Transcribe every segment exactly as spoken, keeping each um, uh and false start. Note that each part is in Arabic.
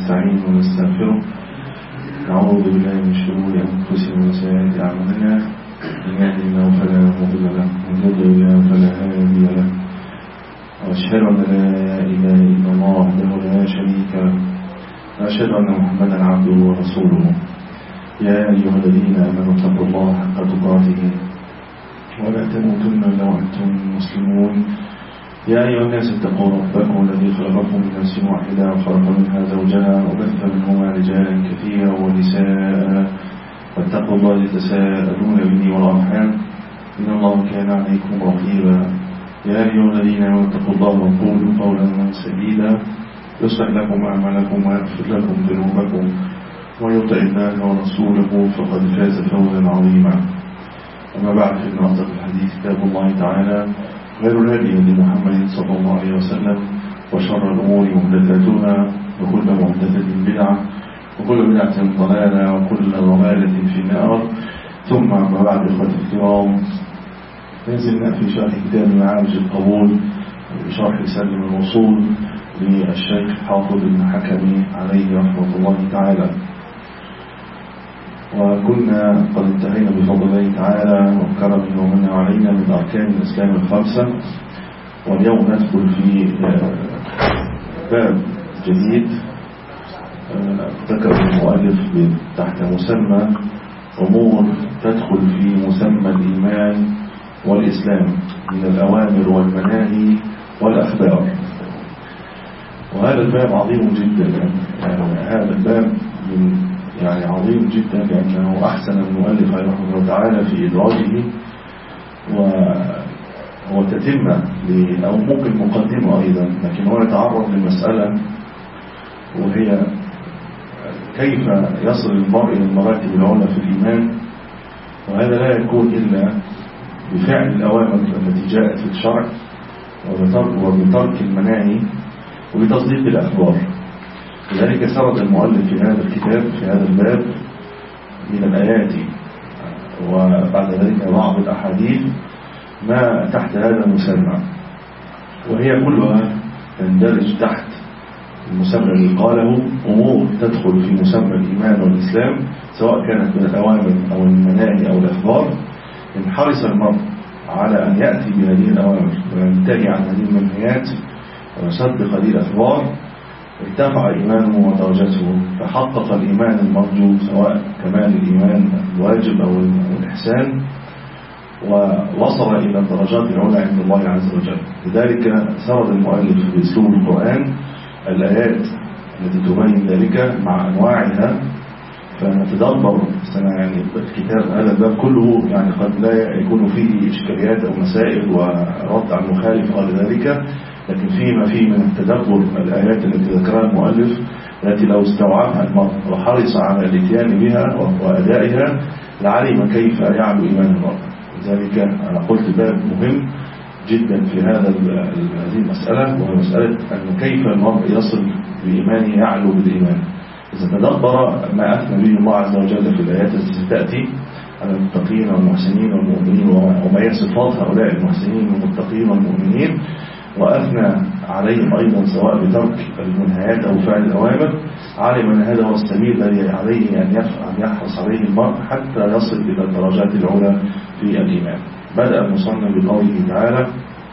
ونستعين ونستغفره. نعوذ بالله من شرور أنفسنا وسيئات أعمالنا، من يهده الله فلا مضل له ومن يضلل فلا هادي له، وأشهد أن لا إله إلا الله وحده لا شريك له، وأشهد أن محمدا عبده ورسوله. يا أيها الذين آمنوا اتقوا الله حق تقاته ولا تموتن إلا وأنتم مسلمون. يا أيها الناس اتقوا ربكم الذي خلقكم من نفس واحدة وخلق منها زوجها وبث منهما رجالا كثيرا ونساء، واتقوا الله الذي تساءلون به والأرحام إن الله كان عليكم رقيبا. يا أيها الذين آمنوا اتقوا الله وقولوا قولا سديدا يصلح لكم أعمالكم ويغفر لكم ذنوبكم، ويطع الله ورسوله فقد فاز فوزا عظيما. أما بعد، فإن أصدق الحديث كتاب الله تعالى، غير الهدي هدي محمد صلى الله عليه وسلم، وشر الأمور محدثاتها، وكل محدثة بدعة، وكل بدعة ضلالة، وكل ضلالة في النار. ثم أما بعد، إخوتي الكرام، نزلنا في شرح كتاب معارج القبول بشرح سلم الوصول للشيخ حافظ بن حكم عليه رحمة الله تعالى، وكنا قد انتهينا بفضل الله تعالى وكرمه ومنه علينا من أركان الإسلام الخمسة. واليوم ندخل في باب جديد ذكر المؤلف تحت مسمى أمور تدخل في مسمى الإيمان والإسلام من الأوامر والمناهي والأخبار. وهذا الباب عظيم جدا، يعني هذا الباب من يعني عظيم جدا، لأنه أحسن المؤلف رحمه الله تعالى في إدراجه، وهو تتمة أو ممكن مقدمة أيضا، لكن هو يتعرض للمسألة وهي كيف يصل المرء إلى المراتب العلى في الإيمان. وهذا لا يكون إلا بفعل الأوامر التي جاءت في الشرع، وبترك المناهي، وبتصديق الأخبار. لذلك سرد المؤلف في هذا الكتاب في هذا الباب من الآيات وبعد ذلك بعض الأحاديث ما تحت هذا المسمى، وهي كلها تندرج تحت المسمى الذي قاله أمور تدخل في مسمى الإيمان والإسلام، سواء كانت من الأوامر أو المناهي أو الأخبار. إن حرص المرء على أن يأتي بهذه الأوامر وينتهي عن هذه المنهيات ويصدق هذه الأخبار، ارتفع إيمانه ودرجته، فحقق الإيمان المرجو، سواء كمال الإيمان الواجب أو الإحسان، ووصل إلى الدرجات العلى عند الله عز وجل. لذلك سرد المؤلف بأسلوب القرآن الآيات التي تبين ذلك مع أنواعها، فنتدبر يعني الكتاب هذا الباب كله، يعني قد لا يكون فيه إشكاليات أو مسائل ورد على المخالف غير ذلك، لكن فيما فيه من التدبر الآيات التي ذكرها المؤلف، التي لو استوعبها المرء وحرص على الاتيان بها وأدائها لعلم كيف يعلو إيمان المرء. لذلك أنا قلت باب مهم جدا في هذا هذه المسألة، وهي مسألة أن كيف المرء يصل بإيمانه يعلو بالإيمان. إذا تدبر ما أثنى به الله عز وجل في الآيات التي تأتي على المتقين والمحسنين والمؤمنين، وما هي صفات هؤلاء المحسنين والمتقين والمؤمنين، وأثنى عليهم أيضا سواء بترك المنهيات أو فعل الأوامر، علم أن هذا هو السبيل الذي عليه أن يحرص عليه المرء حتى يصل إلى الدرجات العلى في الإيمان. بدأ المصنف بقوله تعالى: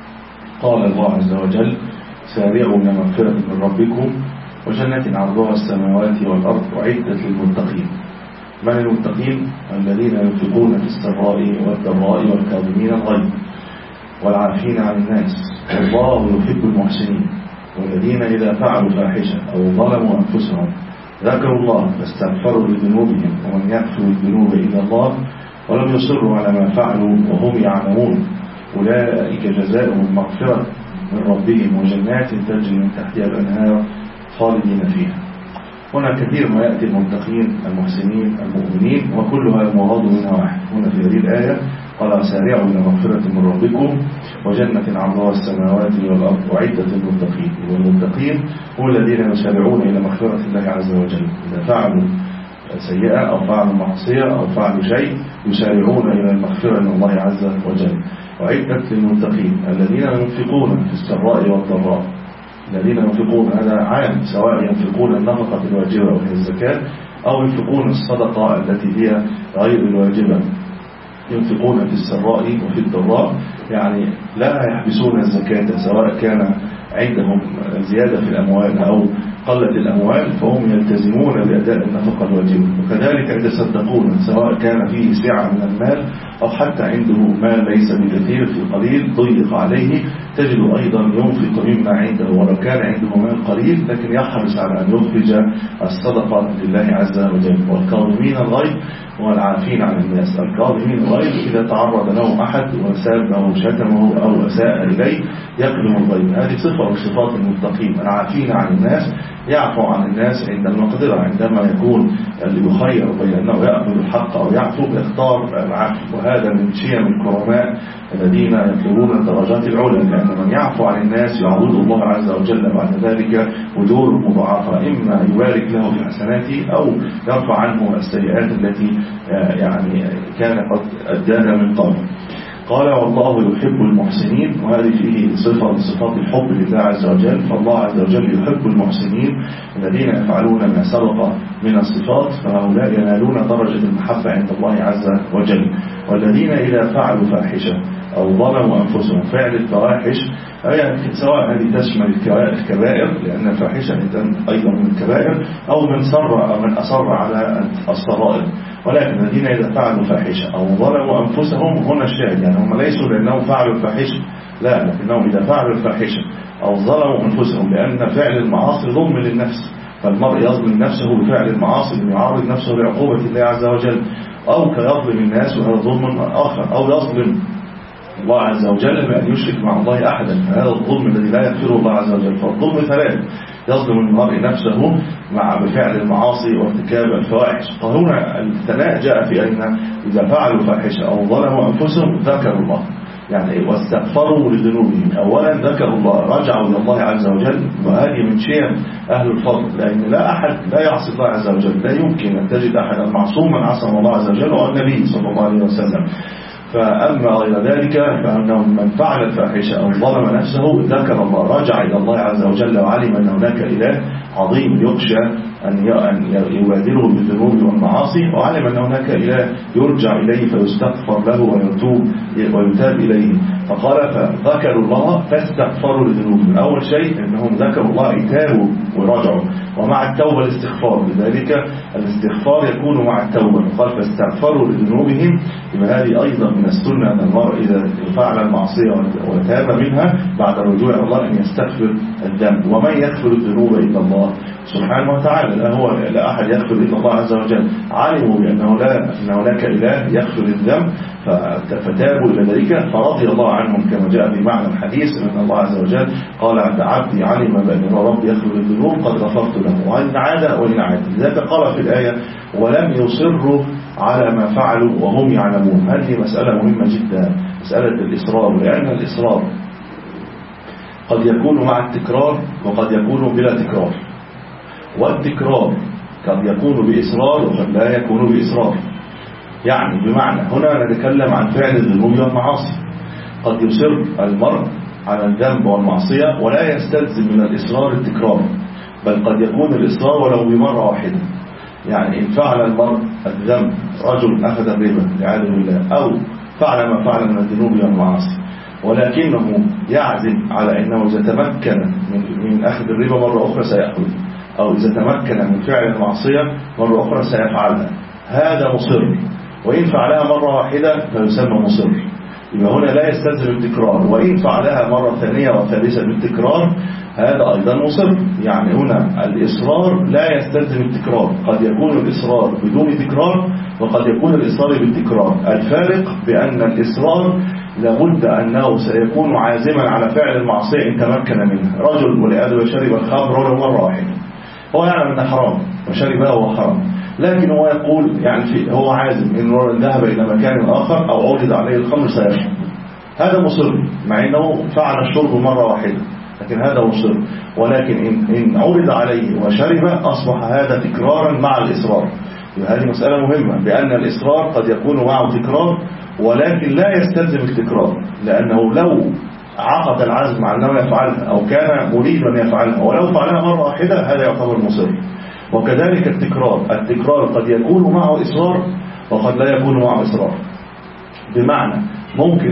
قال الله عز وجل: سارعوا إلى مغفرة من ربكم وجنة عرضها السماوات والأرض أعدت للمتقين. من المتقين؟ الذين ينفقون في السراء والضراء والكاظمين الغيظ والعافين عن الناس والله يحب المحسنين، والذين إذا فعلوا فاحشة أو ظلموا أنفسهم ذكروا الله فاستغفروا لذنوبهم ومن يغفر الذنوب إلا الله ولم يصروا على ما فعلوا وهم يعلمون أولئك جزاؤهم مغفرة من ربهم وجنات تجري من تحتها الأنهار خالدين فيها. هنا كثير ما يأتي المتقين المحسنين المؤمنين، وكلها المراد منها واحد. هنا في هذه الآية قال: سارعوا إلى مغفرة من ربكم وجنة عرضها السماوات والأرض أعدت للمتقين. والمتقين هم الذين يسارعون إلى مغفرة الله عز وجل، إذا فعلوا سيئة أو فعلوا معصية أو فعلوا شيء يسارعون إلى المغفرة من الله عز وجل. وعدت للمتقين الذين ينفقون في السراء والضراء. الذين ينفقون هذا عام، سواء ينفقون النفقة الواجبة وهي الزكاة أو ينفقون الصدقة التي هي غير الواجبة، ينفقون في السراء وفي الضراء، يعني لا يحبسون الزكاة سواء كان عندهم زيادة في الأموال أو قلة الأموال، فهم يلتزمون بأداء النفقة الواجبة. وكذلك يتصدقون سواء كان فيه سعة من المال أو حتى عنده مال ليس بكثير، في قليل ضيق عليه، تجد أيضا ينفق مما عنده ولو كان عنده مال قليل، لكن يحرص على أن يخرج الصدقة لله عز وجل. والكاظمين الغيظ والعافين عن الناس. الكاظمين الغيظ إذا تعرض لهم أحد وسابه شتمه أو أساء إليه يكظم الغيظ، هذه صفة من صفات المتقين. العافين عن الناس يعفو عن الناس عند المقدرة، عندما يكون اللي يخير بين أنه يأخذ الحق أو يعفو يختار العفو، وهذا من شيم الكرماء الذين يطلبون الدرجات العلى، لأن من يعفو عن الناس يعود الله عز وجل بعد ذلك أجور مضاعفة، إما يبارك له في حسناته أو يرفع عنه السيئات التي يعني كان قد أداها من قبل. قال والله يحب المحسنين، وهذه فيه صفة من صفات الحب لله عز وجل، فالله عز وجل يحب المحسنين الذين يفعلون ما سبق من الصفات، فهؤلاء ينالون درجة المحبة عند الله عز وجل. والذين إذا فعلوا فاحشة أو ظلموا أنفسهم، فعل الفواحش سواء هذه تشمل الكبائر لأن الفاحشة أيضا من الكبائر، أو من سر أو من أصر على الصغائر، ولكن الذين إذا فعلوا فاحشة أو ظلموا أنفسهم هنا الشاهد، يعني هم ليسوا لأنهم فعلوا الفاحشة، لا، لكنهم إذا فعلوا الفاحشة أو ظلموا أنفسهم، لأن فعل المعاصي ظلم للنفس، فالمرء يظلم نفسه بفعل المعاصي ليعرض نفسه لعقوبة الله عز وجل، أو كيظلم الناس وهذا ظلم آخر، أو يظلم الله عز وجل بأن يشرك مع الله أحدا، فهذا الظلم الذي لا يغفره الله عز وجل. فالظلم ثلاث: يظلم المرء نفسه مع بفعل المعاصي وارتكاب الفواحش. فهنا الثناء جاء في أن إذا فعلوا فاحشة أو ظلموا أنفسهم ذكروا الله، يعني واستغفروا لذنوبهم، أولا ذكروا الله، رجعوا إلى الله عز وجل، وهذه من شيم أهل الفضل، لأن لا أحد لا يعصي الله عز وجل، لا يمكن أن تجد أحدا معصوما عصم الله عز وجل والنبي صلى الله عليه وسلم. فأما غير ذلك فأنه من فعل الفاحشة أو ظلم نفسه ذكر الله، رجع إلى الله عز وجل وعلم أن هناك إله عظيم يخشى أن يبادره بالذنوب والمعاصي، وعلم أن هناك إله يرجع إليه فيستغفر له ويتوب ويتاب إليه. فقال فذكروا الله فاستغفروا لذنوبهم، أول شيء أنهم ذكروا الله يتابوا ورجعوا، ومع التوبة الاستغفار، لذلك الاستغفار يكون مع التوبة. قال فاستغفروا لذنوبهم، يبقى هذه أيضا من السنة أن المرء إذا فعل المعصية وتاب منها بعد الرجوع إلى الله أن يستغفر الذنب، ومن يغفر الذنوب إلا الله سبحانه وتعالى، لا هو لا أحد يغفر إلا الله عز وجل. علموا بأنه لا أن هناك إله يغفر الذنب فتابوا إلى ذلك فرضي الله عنهم، كما جاء في معنى الحديث أن الله عز وجل قال عند عبدي علم بأن رب يغفر الذنوب قد غفرت له وإن عاد وإن عاد. لذلك قال في الآية ولم يصروا على ما فعلوا وهم يعلمون. هذه مسألة مهمة جدا، مسألة الإصرار، لأن الإصرار قد يكون مع التكرار وقد يكون بلا تكرار، والتكرار قد يكون بإصرار وقد لا يكون بإصرار. يعني بمعنى هنا نتكلم عن فعل الذنوب والمعاصي، قد يصر المرء على الذنب والمعصية ولا يستلزم من الإصرار التكرار، بل قد يكون الإصرار ولو بمرة واحدة. يعني إن فعل المرء الذنب، رجل أخذ الربا لعاذ بالله أو فعل ما فعل من الذنوب والمعاصي، ولكنه يعزم على أنه إذا تمكن من, من أخذ الربا مرة أخرى سيأخذ، أو إذا تمكن من فعل المعصية مرة أخرى سيفعلها، هذا مصر. وإن فعلها مرة واحدة فيسمى مصر، يبقى هنا لا يستلزم التكرار. وإن فعلها مرة ثانية وثالثة بالتكرار هذا أيضا مصر. يعني هنا الإصرار لا يستلزم التكرار، قد يكون الإصرار بدون تكرار وقد يكون الإصرار بالتكرار. الفارق بأن الإصرار لابد أنه سيكون عازما على فعل المعصية إن تمكن منها. رجل والعياذ بالله شرب الخمر ولو مرة واحدة، هو يعلم أنه حرام وشربها وهو حرام، لكن هو يقول يعني في هو عازم إن ذهب إلى مكان آخر أو عرض عليه الخمر سيشرب، هذا مصر مع أنه فعل الشرب مرة واحدة، لكن هذا مصر. ولكن إن, إن عرض عليه وشرب أصبح هذا تكرارا مع الإصرار. هذه مسألة مهمة، بأن الإصرار قد يكون معه تكرار ولكن لا يستلزم التكرار، لأنه لو عقد العزم على أنه يفعلها أو كان مريد أن يفعلها ولو فعلها مرة واحدة هذا يعتبر مصر. وكذلك التكرار، التكرار قد يكون معه إصرار وقد لا يكون معه إصرار. بمعنى ممكن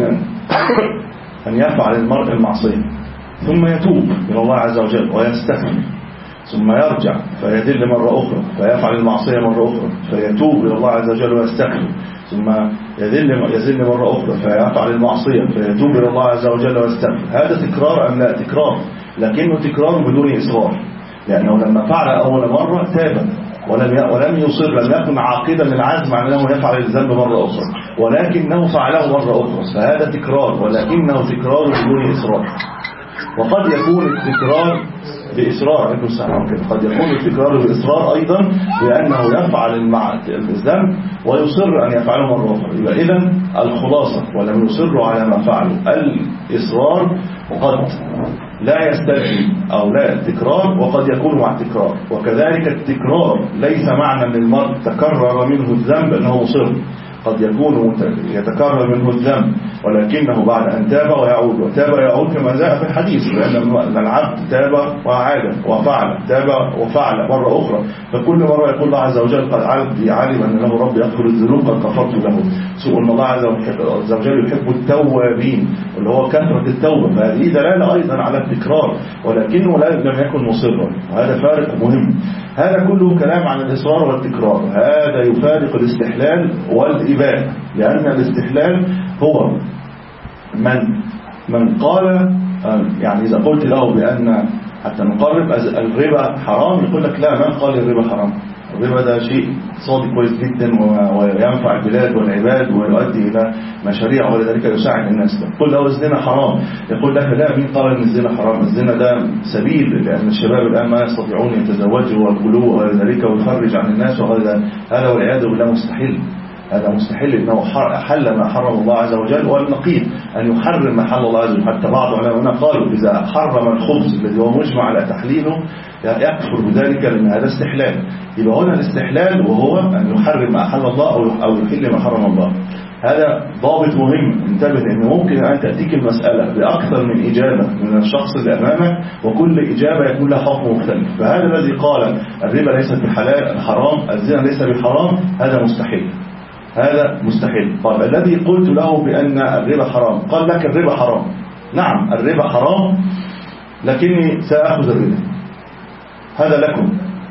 أن يفعل المرء المعصية ثم يتوب إلى الله عز وجل ويستغفر، ثم يرجع فيدل مرة أخرى فيفعل المعصية مرة أخرى فيتوب إلى الله عز وجل ويستغفر، ثم يذل يذل مرة أخرى فيفعل المعصية فيتوب إلى الله عز وجل ويستغفر. هذا تكرار أم لا؟ تكرار، لكنه تكرار بدون إصرار، لأنه لما فعل أول مرة تاب ولم ولم يصر، لم يكن عاقدا للعزم على أنه يفعل الذنب مرة أخرى، ولكنه فعله مرة أخرى، فهذا تكرار ولكنه تكرار بدون إصرار. وقد يكون التكرار بإصرار، عليكم السلام كده، قد يكون التكرار بإصرار أيضا بأنه يفعل الذنب ويصر أن يفعله مرة أخرى. يبقى إذن الخلاصة ولم يصر على ما فعله الإصرار، وقد لا يستلزم أو لا التكرار، وقد يكون مع التكرار. وكذلك التكرار ليس معنى أن المرء تكرر منه الذنب أنه مصر، قد يكون يتكرر منه الذنب ولكنه بعد أن تاب ويعود، وتاب ويعود كما جاء في الحديث، لأن العبد تاب وعاد وفعل، تاب وفعل مرة أخرى، فكل مرة يقول الله عز وجل قد عبدي علم أن له رب يغفر الذنوب قد غفرت له. سوء أن الله عز وجل يحب التوابين واللي هو كثرة التوبة، فهذه دلالة أيضا على التكرار ولكنه لم يكن مصرا، وهذا فارق مهم. هذا كله كلام عن الإصرار والتكرار، هذا يفارق الاستحلال والإباحة، لأن الاستحلال هو من من قال يعني إذا قلت له بأن حتى نقرب الربا حرام يقول لك لا، من قال الربا حرام؟ الربا ده شيء اقتصادي كويس جدا وينفع البلاد والعباد ويؤدي إلى مشاريع ولذلك يساعد الناس. قل له الزنا حرام يقول لك لا، مين قال ان الزنا حرام؟ الزنا ده سبيل، لأن الشباب الآن ما يستطيعون يتزوجوا والغلو ولذلك ويخرج عن الناس، وهذا هذا والعياذ بالله مستحيل. هذا مستحيل انه حل ما حرم الله عز وجل، والنقيض ان يحرم ما حل الله عز وجل. حتى بعض علماء قالوا اذا حرم الخبز الذي هو مجمع على تحليله يكفر بذلك، لان هذا استحلال. يبقى هنا الاستحلال وهو ان يحرم ما حل الله او يحل ما حرم الله. هذا ضابط مهم، انتبه ان ممكن ان تاتيك المساله باكثر من اجابه من الشخص اللي امامك، وكل اجابه يكون لها حكم مختلف. فهذا الذي قال الربا ليس بحلال حرام، الزنا ليس بحرام، هذا مستحيل، هذا مستحيل. طيب الذي قلت له بأن الربا حرام قال لك الربا حرام، نعم الربا حرام لكني سأخذ الربا، هذا لكم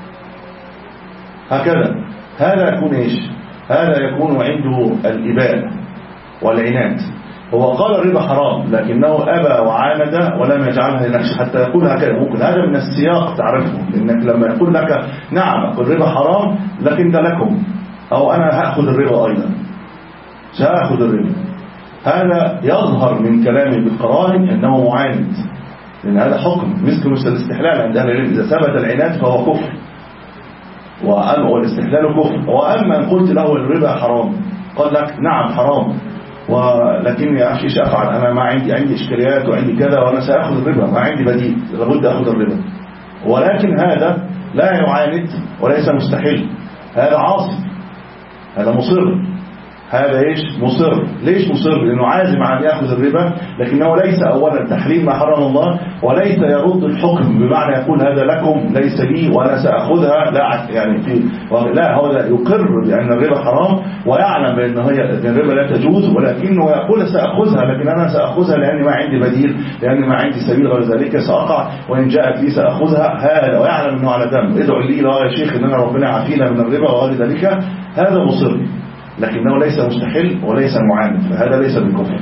هكذا. هذا يكون إيش؟ هذا يكون عنده الإباء والعناد. هو قال الربا حرام لكنه أبى وعاند ولم يجعلها لنفسه حتى يقول هكذا. ممكن هذا من السياق تعرفه، لأنك لما يقول لك نعم الربا حرام لكن ده لكم، أو أنا هأخذ الربا أيضا سأخذ الربا، هذا يظهر من كلامي بالقرائن أنه معاند، لأن هذا حكم مثل مثل الاستحلال عند أهل العلم، إذا ثبت العناد فهو كفر والاستحلال كفر. وأما أن قلت له الربا حرام قال لك نعم حرام ولكني يا أخي أفعل، أنا ما عندي عندي إشكاليات وعندي كذا وأنا سأخذ الربا، ما عندي بديل، لابد أخذ الربا. ولكن هذا لا يعاند وليس مستحيل، هذا عاصي، هذا مصر. هذا ايش؟ مصر. ليش مصر؟ لانه عازم عن ياخذ الربا، لكنه ليس اولا تحليل ما حرم الله، وليس يرد الحكم بمعنى يقول هذا لكم ليس لي وانا ساخذها، لا يعني في لا، هو يقر بان الربا حرام ويعلم بان هي الربا لا تجوز، ولكنه يقول ساخذها، لكن انا ساخذها لاني ما عندي بديل، لاني ما عندي سبيل غير ذلك، ساقع وان جاءت لي ساخذها. هذا ويعلم انه على ذنب، ادعو لي لا يا شيخ ان انا ربنا يعافينا من الربا وغير ذلك، هذا مصر، لكنه ليس مستحيل وليس معاند، فهذا ليس بالكفر.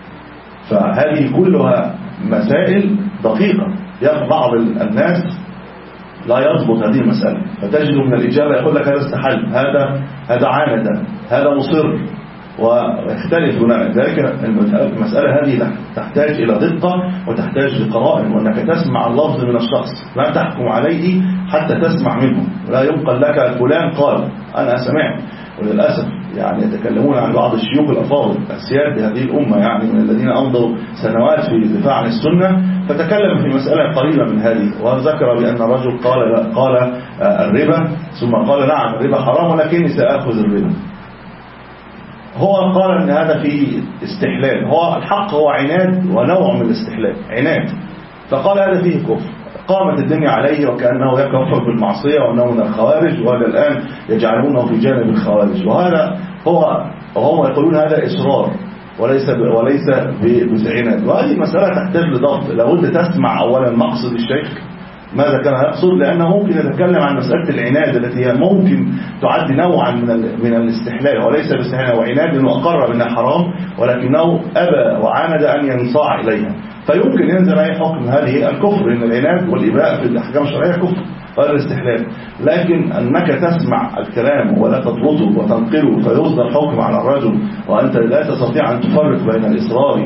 فهذه كلها مسائل دقيقة، بعض الناس لا يضبط هذه المسألة، فتجد من الإجابة يقول لك هذا استحل، هذا هذا عاند، هذا مصر، ويختلف هنا. ذلك المسألة هذه تحتاج إلى دقة وتحتاج لقرائن، وأنك تسمع اللفظ من الشخص، لا تحكم عليه حتى تسمع منه، لا ينقل لك فلان قال أنا سمعت. وللأسف يعني يتكلمون عن بعض الشيوخ الأفاضل السياد بهذه الأمة، يعني من الذين أمضوا سنوات في الدفاع عن السنة، فتكلم في مسألة قريبة من هذه، وذكر بأن الرجل قال قال الربا ثم قال نعم الربا حرام ولكني سأخذ الربا. هو قال ان هذا فيه استحلال. هو الحق هو عناد ونوع من الاستحلال، عناد. فقال هذا فيه كفر، قامت الدنيا عليه وكأنه يكفر بالمعصية وأنه من الخوارج، وهذا الآن يجعلونه في جانب الخوارج. وهذا هو وهم يقولون هذا إصرار وليس وليس بعناد. وهذه مسألة تحتاج لضبط. لابد تسمع أولا مقصد الشيخ ماذا كان يقصد، لأنه ممكن يتكلم عن مسألة العناد التي هي ممكن تعد نوعا من من الاستحلال، وليس باستحلال وعناد، لأنه أقر بأنها حرام ولكنه أبى وعاند أن ينصاع إليها، فيمكن ينزل أي حكم هذه الكفر، إن العناد والإباء في الأحكام الشرعية كفر غير الاستحلال. لكن أنك تسمع الكلام ولا تضبطه وتنقله فيصدر حكم على الرجل وأنت لا تستطيع أن تفرق بين الإصرار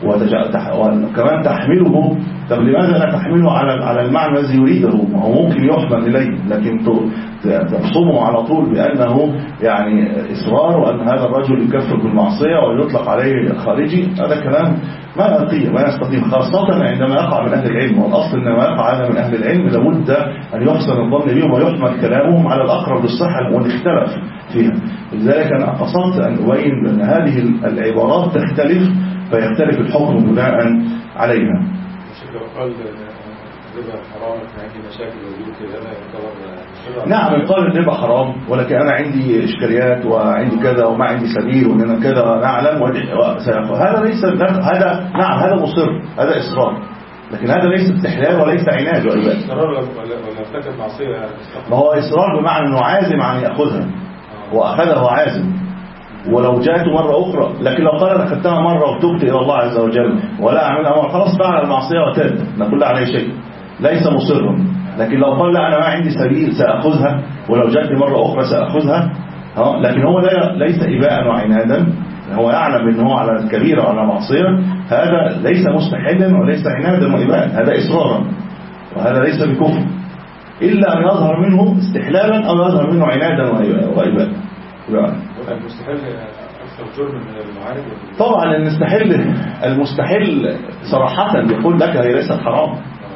وكمان تحمله. طب لماذا لا تحمله على على المعنى الذي يريده؟ هو ممكن يحمل إليه، لكن تبصمه على طول بأنه يعني إصرار وأن هذا الرجل يكفر بالمعصية ويطلق عليه خارجي، هذا كلام ما يستطيع ما يستطيع خاصة عندما يقع من أهل العلم. والأصل إنما يقع هذا من أهل العلم لابد أن يحسن الظن بهم ويحمل كلامهم على الأقرب للصحة ونختلف فيها. لذلك أنا قصدت أن أبين أن هذه العبارات تختلف فيختلف الحكم بناء عليها. قال الربا حرام عندي مشاكل وجود كده يعتبر نعم قال الربا حرام، ولكن أنا عندي إشكاليات وعندي كذا وما عندي سبيل وأنا كذا نعلم وسيقول هذا ليس هذا نعم هذا مصر، هذا إصرار، لكن هذا ليس استحلال وليس عناد وإبادة. إصرار ولا ارتكب معصية؟ ما هو إصرار بمعنى أنه عازم عن يأخذها وأخذها عازم، ولو جاءت مرة أخرى. لكن لو قال أنا أخذتها مرة وتبت إلى الله عز وجل ولا أعملها مرة خلاص فعل المعصية وتاب نقول له عليه شيء، ليس مصرا. لكن لو قال لا أنا ما عندي سبيل سأخذها ولو جاءت مرة أخرى سأخذها، لكن هو ليس إباء وعنادا، هو يعلم أنه على الكبيرة وعلى معصية، هذا ليس مستحلا وليس عنادا وإباء، هذا إصرارا، وهذا ليس بكفر إلا أن يظهر منه استحلالا أو يظهر منه عنادا وإباء. المستحيل أكثر جرم من المعارض؟ طبعا المستحيل المستحيل صراحة يقول لك هي ليست حرام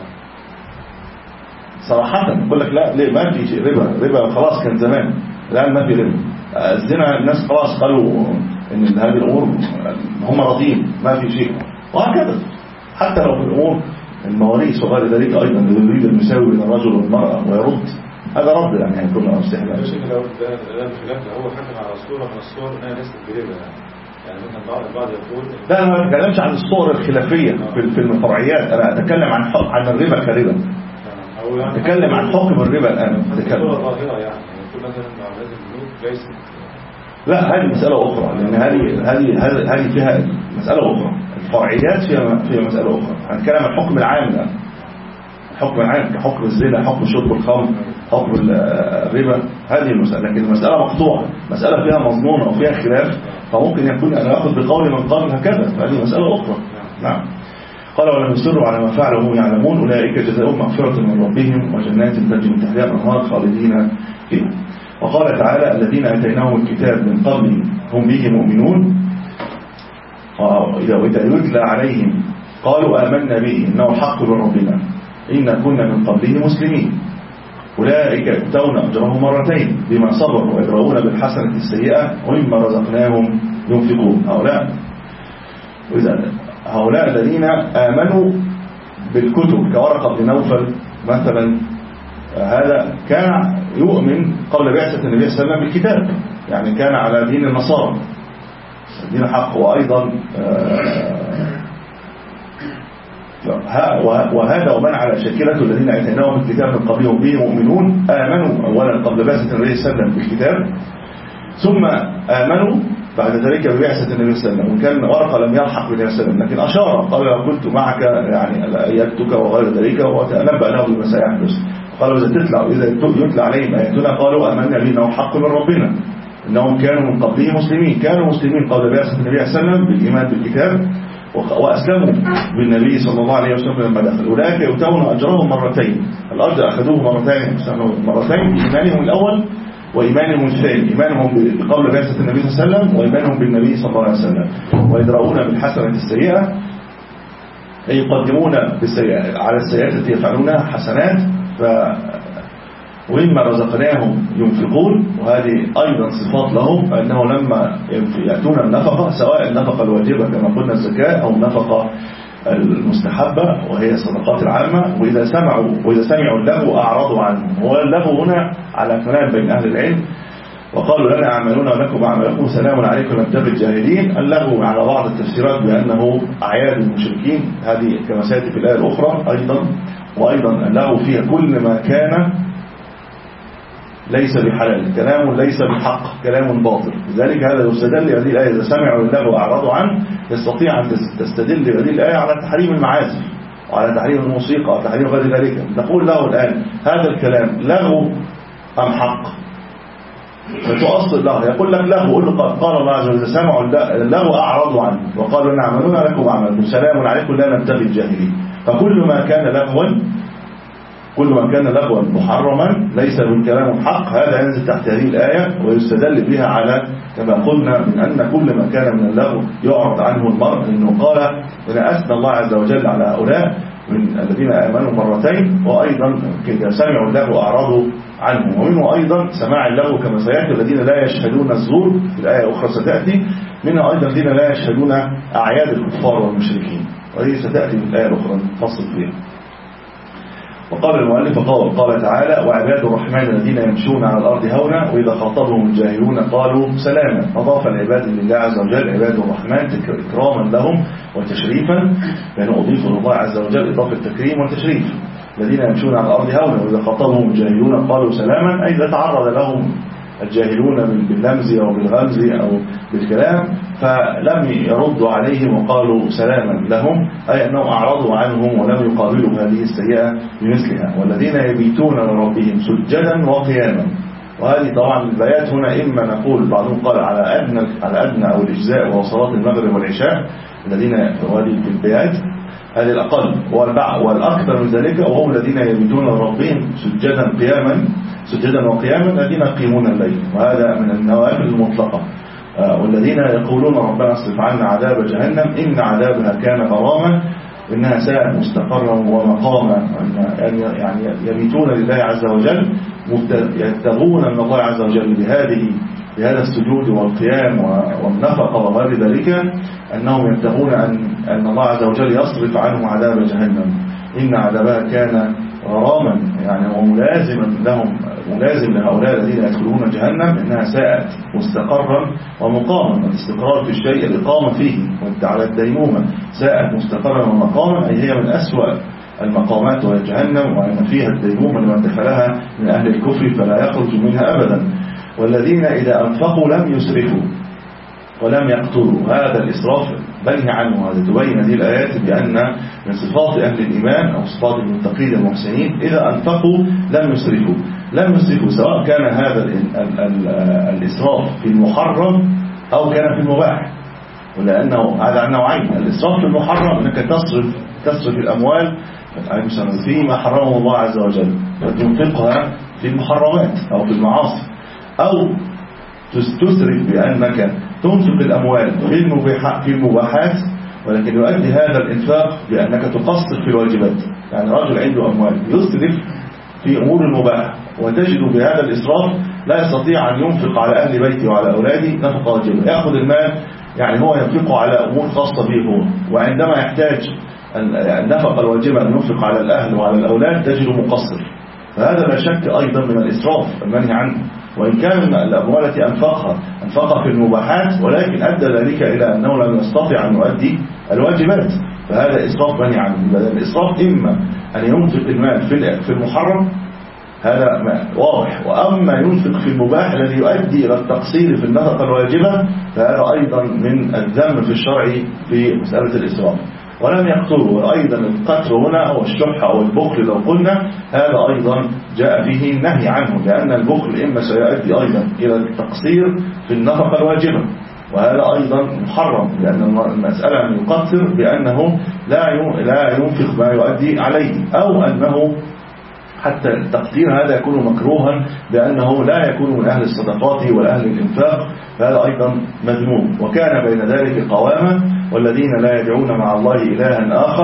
صراحة، يقول لك لا ليه ما في ربا، ربا خلاص كان زمان، الآن ما في ربا. الزنا الناس خلاص قالوا إن هذه الأمور هم راضين ما في شيء، وهكذا حتى لو في الأمور المواريث وغير ذلك أيضا يريد المساوي بين الرجل والمرأة ويرد، هذا رد يعني هيكون استحلال. مش إن لو ده ده الخلاف هو حكم على صورة من الصور إنها ليست بربا، يعني مثلا بعض البعض يقول لا أنا ما بتكلمش عن الصور الخلافية في في الفرعيات، أنا أتكلم عن حق عن الربا كربا، أتكلم عن حكم الربا الآن. صورة ظاهرة يعني يقول مثلا معاملات البنوك ليست. لا هذه مسألة أخرى، لأن هذه هذه هذه فيها مسألة أخرى، الفرعيات فيها فيها مسألة أخرى. هنتكلم عن الحكم العام الآن، الحكم العام كحكم الزنا، حكم شرب الخمر، حكم الربا، هذه المسألة. لكن المسألة مقطوعة، مسألة فيها مضمونة وفيها خلاف، فممكن يكون أن يأخذ بقول من قال هكذا، فهذه مسألة أخرى. نعم. قال ولم يصروا على ما فعلوا وهم يعلمون أولئك جزاؤهم مغفرة من ربهم وجنات تجري من تحتها الأنهار خالدين فيها. وقال تعالى الذين آتيناهم الكتاب من قبل هم به مؤمنون وإذا يتلى عليهم قالوا آمنا به إنه الحق من ربنا إنا كنا من قبله مسلمين أولئك يؤتون أجرهم مرتين بما صبروا ويدرؤون بالحسنة السيئة ومما رزقناهم ينفقون. هؤلاء وإذا هؤلاء الذين آمنوا بالكتب كورقة بن نوفل مثلا، هذا كان يؤمن قبل بعثة النبي صلى الله عليه وسلم بالكتاب، يعني كان على دين النصارى دين حق. وأيضا وهذا ومن على شاكلته الذين آتيناهم الكتاب من قبلهم به مؤمنون آمنوا أولا قبل بعثة النبي صلى الله عليه وسلم بالكتاب، ثم آمنوا بعد ذلك ببعثة النبي صلى الله عليه وسلم. وكان ورقة لم يلحق بالنبي صلى الله عليه وسلم، لكن أشار قال كنت معك يعني أيدتك وغير ذلك، وتنبأ له بما سيحدث. قالوا إذا تتلع إذا يتلى عليهم آياتنا قالوا آمنا به إنه حق من ربنا إنهم كانوا من قبله مسلمين، كانوا مسلمين قبل بعثة النبي صلى الله عليه وسلم بالإيمان بالكتاب وأسلموا بالنبي صلى الله عليه وسلم لما دخل. أولئك يؤتون أجرهم مرتين، الأجر أخذوه مرتين مرتين بإيمانهم الأول وإيمانهم الثاني، إيمانهم قبل بعثة النبي صلى الله عليه وسلم وإيمانهم بالنبي صلى الله عليه وسلم. ويدرؤون بالحسنة السيئة أي يقدمون بالسيئة على السيئات التي يفعلونها حسنات، ومما رزقناهم ينفقون، وهذه أيضا صفات لهم، أنه لما يأتون النفقة سواء النفقة الواجبة كما قلنا الزكاة أو النفقة المستحبة وهي الصدقات العامة، وإذا سمعوا وإذا سمعوا اللغو أعرضوا عنه. واللغو هنا على كلام بين أهل العلم، وقالوا لنا أعمالنا ولكم أعمالكم سلام عليكم نبتغي الجاهلين. اللغو على بعض التفسيرات بأنه أعياد المشركين، هذه كما سيأتي في الآية الأخرى أيضا. وأيضا اللغو فيها كل ما كان ليس بحلال، كلام ليس بحق، كلام باطل. لذلك هذا يستدل بهذه الآية إذا سمعوا اللغو أعرضوا عنه، يستطيع أن تستدل بهذه الآية على تحريم المعازف وعلى تحريم الموسيقى وتحريم غير ذلك. تقول له الآن هذا الكلام لغو أم حق؟ فتؤصل له، يقول لك لغو، قل له قال الله عز وجل إذا سمعوا اللغو أعرضوا عنه وقالوا لنا أعمالنا لكم أعمالكم سلام عليكم لا نبتغي الجاهلين. فكل ما كان لغوا كل ما كان لغوا محرما ليس بالكلام حق، هذا ينزل تحت هذه الآية ويستدل بها على كما قلنا من أن كل ما كان من اللغو يعرض عنه المرء. إنه قال إن أثنى الله عز وجل على هؤلاء من الذين آمنوا مرتين، وأيضا كذا سمعوا اللغو أعرضوا عنه. ومنه أيضا سماع اللغو كما سيأتي الذين لا يشهدون الزور في الآية الأخرى ستأتي، منها أيضا الذين لا يشهدون أعياد الكفار والمشركين، وهي ستأتي في الآية الأخرى نفصل فيها. وقال المؤلف قال, قال تعالى وعباد الرحمن الذين يمشون على الأرض هونا وإذا خاطبهم الجاهلون قالوا سلاما. أضاف العباد لله عز وجل عباد الرحمن إكراما لهم وتشريفا، يعني أضيف الله عز وجل إضافة التكريم والتشريف. الذين يمشون على الأرض هونا وإذا خاطبهم الجاهلون قالوا سلاما، أي إذا تعرض لهم الجاهلون باللمز أو بالغمز أو بالكلام فلم يردوا عليهم وقالوا سلاما لهم، أي أنهم أعرضوا عنهم ولم يقابلوا هذه السيئة بمثلها. والذين يبيتون لربهم سجدا وقياما، وهذه طبعا البيات هنا إما نقول بعضهم قال على أدنى على أدنى أو الإجزاء وهو صلاة المغرب والعشاء، الذين هذه في البيات هذه الأقل، والأكثر من ذلك وهم الذين يبيتون لربهم سجدا قياما سجدا وقياما الذين يقيمون الليل، وهذا من النوافل المطلقة. والذين يقولون ربنا اصرف عنا عذاب جهنم إن عذابها كان غراما إنها ساءت مستقرا ومقاما، يعني يبيتون لله عز وجل يبتغون من الله عز وجل بهذه بهذا السجود والقيام والنفقة وغير ذلك أنهم يبتغون أن أن الله عز وجل يصرف عنهم عذاب جهنم إن عذابها كان غراما، يعني هو ملازما لهم ملازم لهؤلاء الذين يدخلون جهنم إنها ساءت مستقرا ومقاما. الاستقرار في الشيء الإقامة فيه على الديمومة، ساءت مستقرا ومقاما أي هي من أسوأ المقامات وهي جهنم، وأن فيها الديمومة لمن دخلها من أهل الكفر فلا يخرج منها أبدا. والذين إذا أنفقوا لم يسرفوا ولم يقتلوا، هذا الإسراف بنهي عنه. هذا تبين هذه الآيات بأن من صفات أهل الإيمان أو صفات المتقين المحسنين إذا أنفقوا لم يسرفوا لم يسرفوا سواء كان هذا ال ال ال الإسراف في المحرم أو كان في المباح، ولأنه هذا نوعين. الإسراف في المحرم أنك تصرف تصرف الأموال فيما حرمه الله عز وجل فتنفقها في المحرمات أو في المعاصي، أو تسرف بأنك تنفق الأموال في المباحات ولكن يؤدي هذا الإنفاق بأنك تقصر في الواجبات. يعني رجل عنده أموال يسرف في أمور المباح وتجد بهذا الإسراف لا يستطيع أن ينفق على أهل بيته وعلى أولاده نفقة واجبة، يأخذ المال يعني هو ينفقه على أمور خاصة به هو، وعندما يحتاج النفقة الواجبة أن ينفق على الأهل وعلى الأولاد تجده مقصر. فهذا لا شك أيضا من الإسراف المنهي عنه، وإن كان الأموال التي أنفقها أنفقها في المباحات ولكن أدى ذلك إلى أنه لم يستطيع أن يؤدي الواجبات، فهذا إسراف منهي عنه. الإسراف إما أن ينفق المال في المحرم هذا واضح، وأما ينفق في المباح الذي يؤدي إلى التقصير في النفقة الواجبة فهذا أيضا من الذم في الشرع في مسألة الإسراف. ولم يقتلوا، وأيضا القتل هنا أو الشح أو البخل لو قلنا هذا أيضا جاء فيه النهي عنه، لأن البخل إما سيؤدي أيضا إلى التقصير في النفقة الواجبة وهذا أيضا محرم، لأن المسألة أن يقصر بأنه لا ينفق ما يؤدي عليه، أو أنه حتى التقدير هذا يكون مكروها بأنه لا يكون من أهل الصدقات والأهل الإنفاق، فهذا أيضا مذموم. وكان بين ذلك قوامة والذين لا يدعون مع الله إلها آخر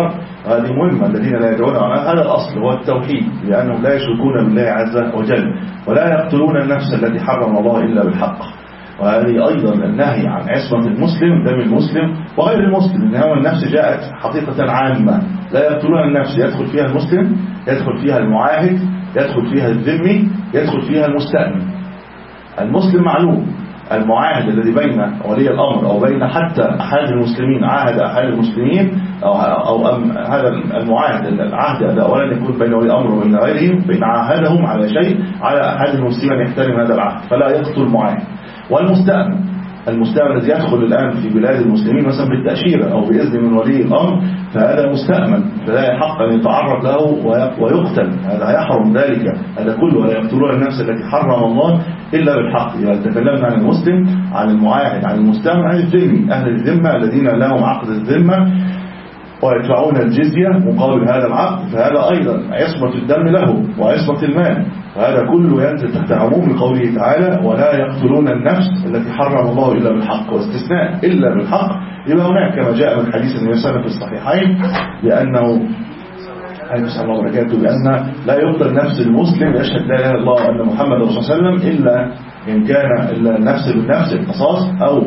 وهذه مهمة. الذين لا يدعون عنها هذا الأصل هو التوحيد، لأنهم لا يشركون بالله عز وجل، ولا يقتلون النفس التي حرم الله إلا بالحق. وهذه أيضا النهي عن عصمة المسلم، دم المسلم وغير المسلم، إنما النفس جاءت حقيقة عامة، لا يقتلون النفس، يدخل فيها المسلم، يدخل فيها المعاهد، يدخل فيها الذمي، يدخل فيها المستأمن. المسلم معلوم، المعاهد الذي بين ولي الأمر أو بين حتى أحد المسلمين، عاهد أحد المسلمين أو, أو هذا المعاهد العهد أولا يكون بين ولي الأمر وبين غيرهم، بين عاهدهم على شيء، على أحد المسلمين أن يحترم هذا العهد فلا يقتل المعاهد. والمستأمن، المستأمن الذي يدخل الآن في بلاد المسلمين مثلا بالتأشيرة أو بإذن من ولي الأمر، فهذا مستأمن، فلا يحق أن يتعرض له ويقتل، هذا يحرم ذلك، هذا كله. ولا يقتلون النفس التي حرم الله إلا بالحق. يعني تكلمنا عن المسلم، عن المعاهد، عن المستأمن، عن الذمي، أهل الذمة الذين لهم عقد الذمة ويدفعون الجزية مقابل هذا العقد، فهذا أيضا عصمة الدم له وعصمة المال، وهذا كله ينزل تحت عموم قوله تعالى ولا يقتلون النفس التي حرم الله إلا بالحق، واستثناء إلا بالحق يبقى هناك كما جاء من حديث النبي صلى الله عليه وسلم في الصحيحين بأنه صلى الله عليه وسلم بأن لا يقتل نفس المسلم يشهد لا إله إلا الله وأن محمد رسول الله صلى الله عليه وسلم إلا إن كان النفس بالنفس القصاص، أو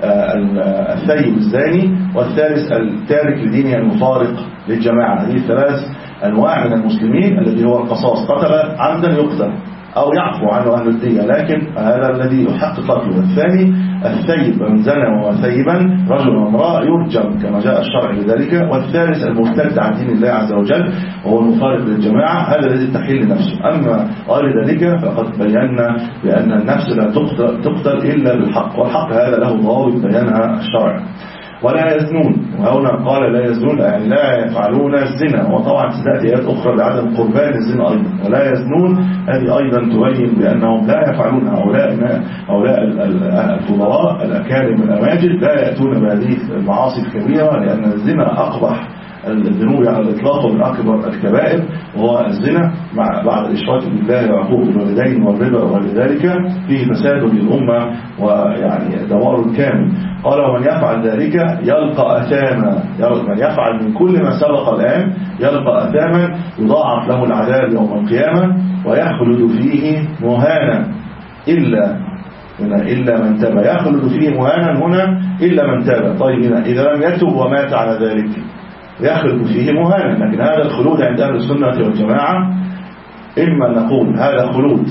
الثيب الزاني، والثالث التارك لدينه المفارق للجماعة. هذه الثلاث أنواع من المسلمين الذي هو القصاص، قتل عمدا يقتل أو يعفو عنه أهل الدية، لكن هذا الذي يحقق قتله. الثاني الثيب، من زنى وثيبا رجل وامرأة يرجم كما جاء الشرع لذلك. والثالث المرتد عن دين الله عز وجل وهو المفارق للجماعة، هذا الذي تحل نفسه. أما غير ذلك فقد بينا بأن النفس لا تقتل, تقتل إلا بالحق، والحق هذا له ضوابط بيانها الشرع. ولا يزنون، وهنا قال لا يزنون يعني لا يفعلون الزنا، وطبعا ستأتي آيات أخرى بعدم قربان الزنا أيضا. ولا يزنون هذه أيضا تبين بأنهم لا يفعلون، هؤلاء هؤلاء الفضلاء الأكارم الأماجد لا يأتون بهذه المعاصي الكبيرة، لأن الزنا أقبح الذنوب على الإطلاق من أكبر الكبائر، وهو الزنا مع بعد الإشراك بالله وعقوق الوالدين والربا ولذلك فيه فساد للأمة ويعني دمار كامل. قال ومن يفعل ذلك يلقى أثاما، من يفعل من كل ما سبق الآن يلقى أثاما يضاعف له العذاب يوم القيامة ويخلد فيه مهانا إلا إلا من تاب. يخلد فيه مهانا هنا إلا من تاب. طيب إذا لم يتب ومات على ذلك يخلد فيه مهانا، لكن هذا الخلود عند أهل السنة والجماعة إما نقول هذا خلود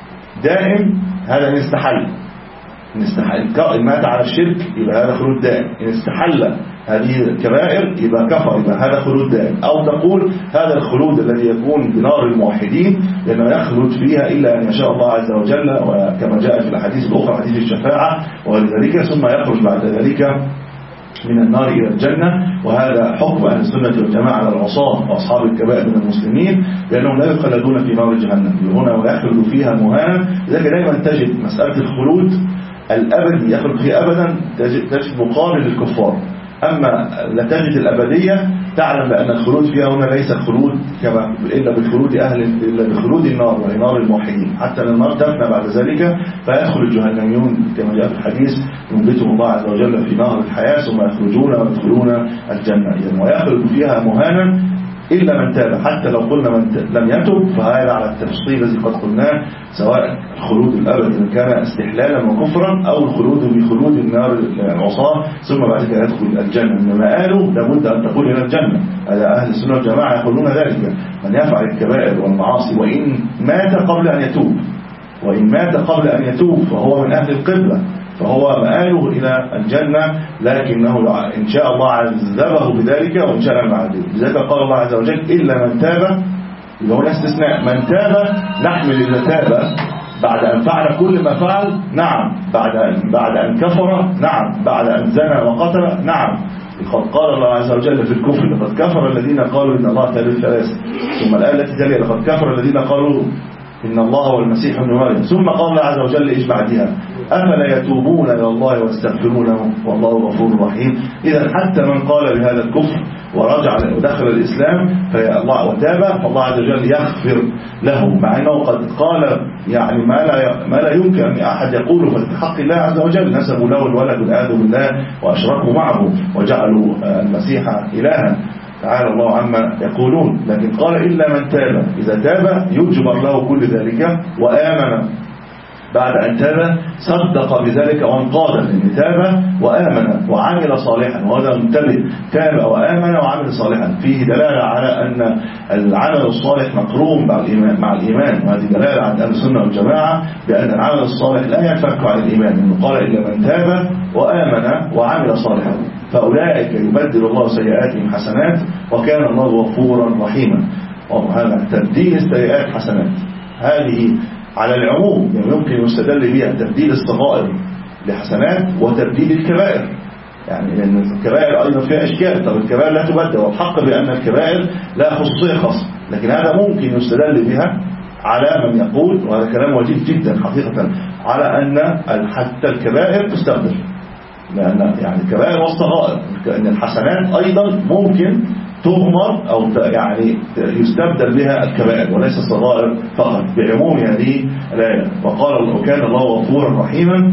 دائم، هذا إن استحل، إن استحل إن مات على الشرك يبقى هذا خلود دائم، إن استحل هذه الكبائر يبقى كفر، يبقى هذا خلود دائم. أو تقول هذا الخلود الذي يكون بنار الموحدين لأنه يخلد فيها إلا أن يشاء الله عز وجل، وكما جاء في الحديث الأخرى حديث الشفاعة وذلك، ثم يخرج بعد ذلك من النار إلى الجنة. وهذا حكم أهل السنة والجماعة على العصاة وأصحاب الكبائر من المسلمين، لأنهم لا يخلدون في نار جهنم هنا ويخلد فيها مهانا. لذلك دائما تجد مسألة الخلود الأبدي يخلد فيها أبدا تجد مقابل للكفار، أما لا تجد الأبدية تعلم بأن الخلود فيها هنا ليس خلود كما إلا بخلود أهل إلا بخلود النار وهي نار الموحدين، حتى النار تفنى بعد ذلك فيدخل الجهنميون كما جاء في الحديث ينبتهم الله عز وجل في نهر الحياة ثم يخرجون ويدخلون الجنة. إذن ويخلد فيها مهانا إلا من تاب، حتى لو قلنا من لم يتب فهذا على التفصيل الذي قد قلناه، سواء الخلود الأبد إن كان استحلالا وكفرا أو الخلود بخلود النار العصاة ثم بعد كده يدخل الجنة. إنما قالوا لابد أن تقول إلى الجنة، هذا أهل السنة والجماعة يقولون ذلك، من يفعل الكبائر والمعاصي وإن مات قبل أن يتوب وإن مات قبل أن يتوب فهو من أهل القبلة، فهو مآله إلى الجنة، لكنه إن شاء الله عذبه بذلك وإن شاء الله عذبه. لذلك قال الله عز وجل إلا من تاب، يبقى هنا استثناء، من تاب نحمل إذا تاب بعد أن فعل كل ما فعل، نعم، بعد أن, بعد أن كفر، نعم، بعد أن زنى وقتل، نعم. قد قال الله عز وجل في الكفر لقد كفر الذين قالوا إن الله ثالث ثلاثة، ثم الآية التي تليها لقد كفر الذين قالوا إن الله والمسيح ابن مريم، ثم قال الله عز وجل إيش بعدها أفلا يتوبون إلى الله ويستغفرونه والله غفور رحيم. إذا حتى من قال بهذا الكفر ورجع ودخل الإسلام فالله وتاب فالله عز وجل يغفر له، مع أنه قد قال يعني ما لا ما لا يمكن أن أحد يقوله في حق الله عز وجل، نسبوا له الولد والعياذ بالله وأشركوا معه وجعلوا المسيح إلها. تعالى الله عما يقولون. لكن قال إلا من تاب، إذا تاب يجبر له كل ذلك وآمن. بعد أن تاب صدق بذلك وانقاد، لأن تاب وآمن وعمل صالحا، وهذا منتبه، تاب وآمن وعمل صالحا، فيه دلالة على أن العمل الصالح مقرون مع الإيمان, مع الإيمان وهذه دلالة عند أهل السنة والجماعة بأن العمل الصالح لا ينفك عن الإيمان، لأنه قال إلا من تاب وآمن وعمل صالحا، فأولئك يبدل الله سيئاتهم حسنات وكان الله غفورا رحيما. وهذا تبديل السيئات حسنات، هذه على العموم يعني يمكن يستدل بها تبديل الصغائر لحسنات وتبديل الكبائر، يعني لأن الكبائر أيضا فيها إشكال. طب الكبائر لا تبدل، والحق بأن الكبائر لا خصوصية خاصة، لكن هذا ممكن يستدل بها على من يقول، وهذا كلام وجيه جدا حقيقة، على أن حتى الكبائر تستبدل، لأن يعني الكبائر والصغائر أن الحسنات أيضا ممكن تغمر أو يعني يستبدل بها الكبائر وليس الصغائر فقط، بعموم هذه الآية. وقال وكان الله غفورا رحيما.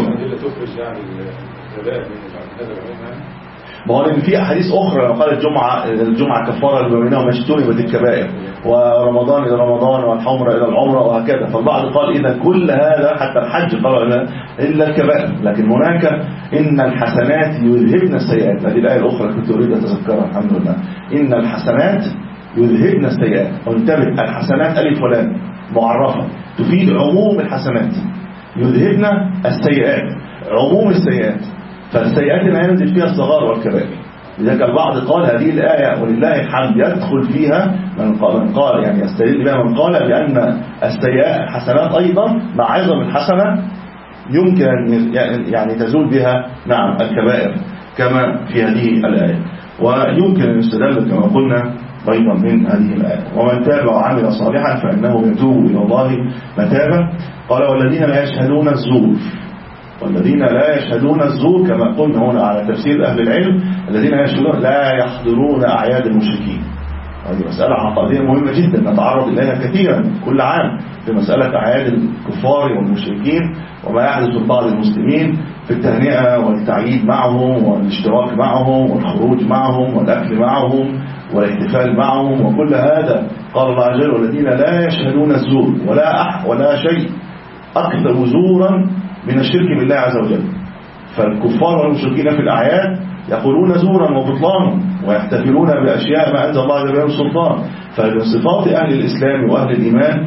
ما هو في أحاديث أخرى قال الجمعة الجمعة كفارة لما بينهم اجتنبت الكبائر، ورمضان إلى رمضان والحمرة إلى العمرة وهكذا. فالبعض قال إذا كل هذا حتى الحج قال إلا الكبائر، لكن هناك إن الحسنات يذهبن السيئات. هذه الآية الأخرى كنت أريد أتذكرها الحمد لله. إن الحسنات يذهبن السيئات، وانتبه الحسنات ألف ولام معرفة تفيد عموم الحسنات، يذهبن السيئات عموم السيئات، فالسيئات لا ينزل فيها الصغار والكبائر. لذلك البعض قال هذه الآية ولله الحمد يدخل فيها من قال, من قال يعني يستدل بها من قال بأن السيئات حسنات أيضا مع عظم الحسنة يمكن يعني تزول بها نعم الكبائر كما في هذه الآية. ويمكن أن يستدل كما قلنا أيضا من هذه الآية ومن تاب وعمل صالحا فإنه يتوب إلى الله متابا. قال والذين لا يشهدون الزور، والذين لا يشهدون الزور كما قلنا هنا على تفسير أهل العلم، الذين يشهدون لا يحضرون أعياد المشركين. هذه مسألة عقدية مهمة جدا نتعرض إليها كثيرا كل عام في مسألة أعياد الكفار والمشركين وما يحدث لبعض المسلمين في التهنئة والتعييد معهم والاشتراك معهم والخروج معهم والأكل معهم والاحتفال معهم وكل هذا. قال الله عز وجل والذين لا يشهدون الزور، ولا أح ولا شيء أكثر زورا من الشرك بالله عز وجل. فالكفار والمشركين في الأعياد يقولون زورا وبطلانا ويحتفلون بأشياء ما أنزل الله عز وجل سلطان. فمن صفات أهل الإسلام وأهل الإيمان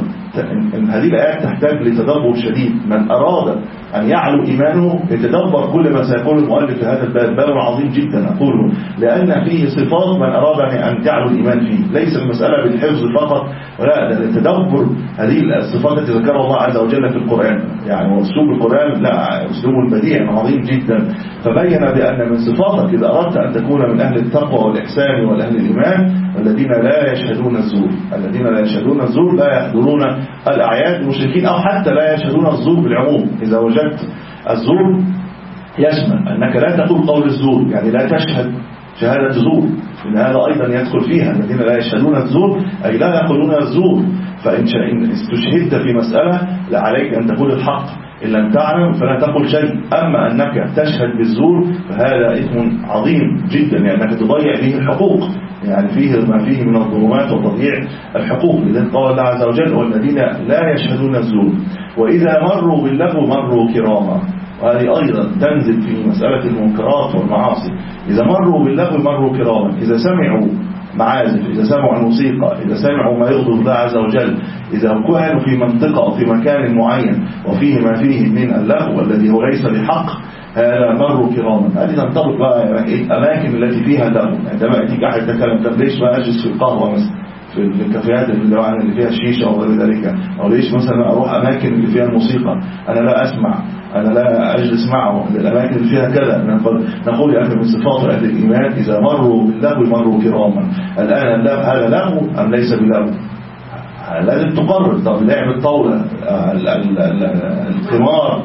إن هذه الآيات تحتاج لتدبر شديد. من أراد أن يعلو إيمانه يتدبر كل ما سيقول المؤلف في هذا الباب، باب عظيم جدا أقوله، لأن فيه صفات من أراد أن تعلو الإيمان فيه، ليس المسألة بالحفظ فقط، لا ده لتدبر هذه الصفات التي ذكرها الله عز وجل في القرآن. يعني أسلوب القرآن لا أسلوب بديع عظيم جدا، فبين بأن من صفاتك إذا أردت أن تكون من أهل التقوى والإحسان والأهل الإيمان الذين لا يشهدون الزور، الذين لا يشهدون الزور لا يحضرون الأعياد المشركين أو حتى لا يشهدون الزور بالعموم. إذا وجدت الزور يشمل أنك لا تقول قول الزور، يعني لا تشهد شهادة زور، إن هذا أيضا يدخل فيها. الذين لا يشهدون الزور أي لا يقولون الزور. فإن استشهدت في مسألة لعليك أن تقول الحق، إن لم تعلم فلا تقل شيء. أما أنك تشهد بالزور فهذا إثم عظيم جدا، يعني أنك تضيع به الحقوق، يعني فيه ما فيه من الظلمات وتضييع الحقوق. لذلك قال الله عز وجل والذين لا يشهدون الزور وإذا مروا باللغو مروا كراما. وهذه أيضا تنزل في مسألة المنكرات والمعاصي. إذا مروا باللغو مروا كراما، إذا سمعوا معازف، إذا سمعوا الموسيقى، إذا سمعوا ما يغضب الله عز وجل، إذا كانوا في منطقة أو في مكان معين وفيه ما فيه من اللغو الذي هو ليس بحق، هذا مروا كراما. هذه تنطبق بقى الأماكن التي فيها اللغو. عندما يأتيك أحد يتكلم طب ليش ما أجلس في القهوة مثلا، في الكافيهات اللي فيها الشيشة أو غير ذلك، أو ليش مثلا أروح أماكن اللي فيها الموسيقى أنا لا أسمع، أنا لا أجلس معه، الأماكن اللي فيها كذا. نقول يا أخي من صفات أهل الإيمان إذا مروا باللغو مروا كراما. الآن اللغو هذا لغو أم ليس بلغو؟ لازم تقرر. طب لعب الطاولة، القمار،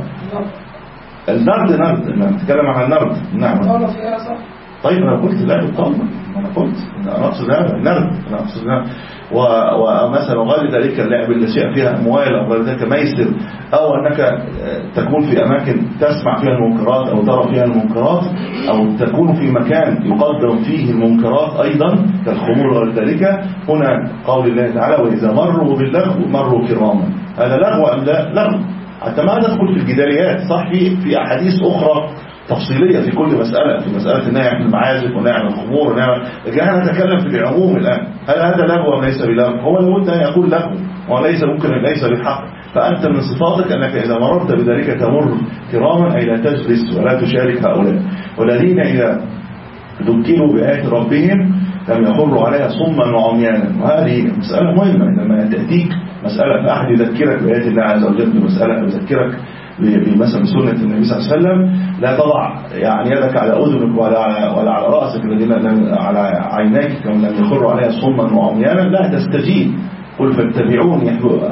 النرد، نرد نتكلم عن النرد. نعم طيب أنا قلت لعب الطاولة أنا قلت أنا أقصد هذا نرد أنا أقصد هذا. ومثلا وغير ذلك اللعب الأشياء فيها أموال أو غير ذلك ميسر، أو أنك تكون في أماكن تسمع فيها المنكرات أو ترى فيها المنكرات، أو تكون في مكان يقدم فيه المنكرات أيضا كالخمور وغير ذلك. هنا قول الله تعالى وإذا مروا باللغو مروا كراما. هذا لغو أم لا؟ لغو. حتى ما ندخل في الجداليات، صح في في أحاديث أخرى تفصيلية في كل مسألة، في مسألة النهي عن المعازف والنهي عن الخمور ونهي، لكن احنا نتكلم في العموم الآن. هل هذا لغو أم ليس بلغو؟ هو لابد أن يقول لغو وليس ممكن ليس بالحق. فأنت من صفاتك أنك إذا مررت بذلك تمر كراما، أي لا تجلس ولا تشارك هؤلاء. والذين إذا ذكروا بآيات ربهم لم يخروا عليها صما وعميانا. وهذه مسألة مهمة، لما تأتيك مسألة فأحد يذكرك بآيات الله عز وجل، بمسألة يذكرك بمثل سنة النبي صلى الله عليه وسلم، لا تضع يعني يدك على أذنك ولا على, ولا على رأسك الذين على عينيك كما لم يخروا عليها صما وعميانا. لا تستجيب. قل فاتبعوني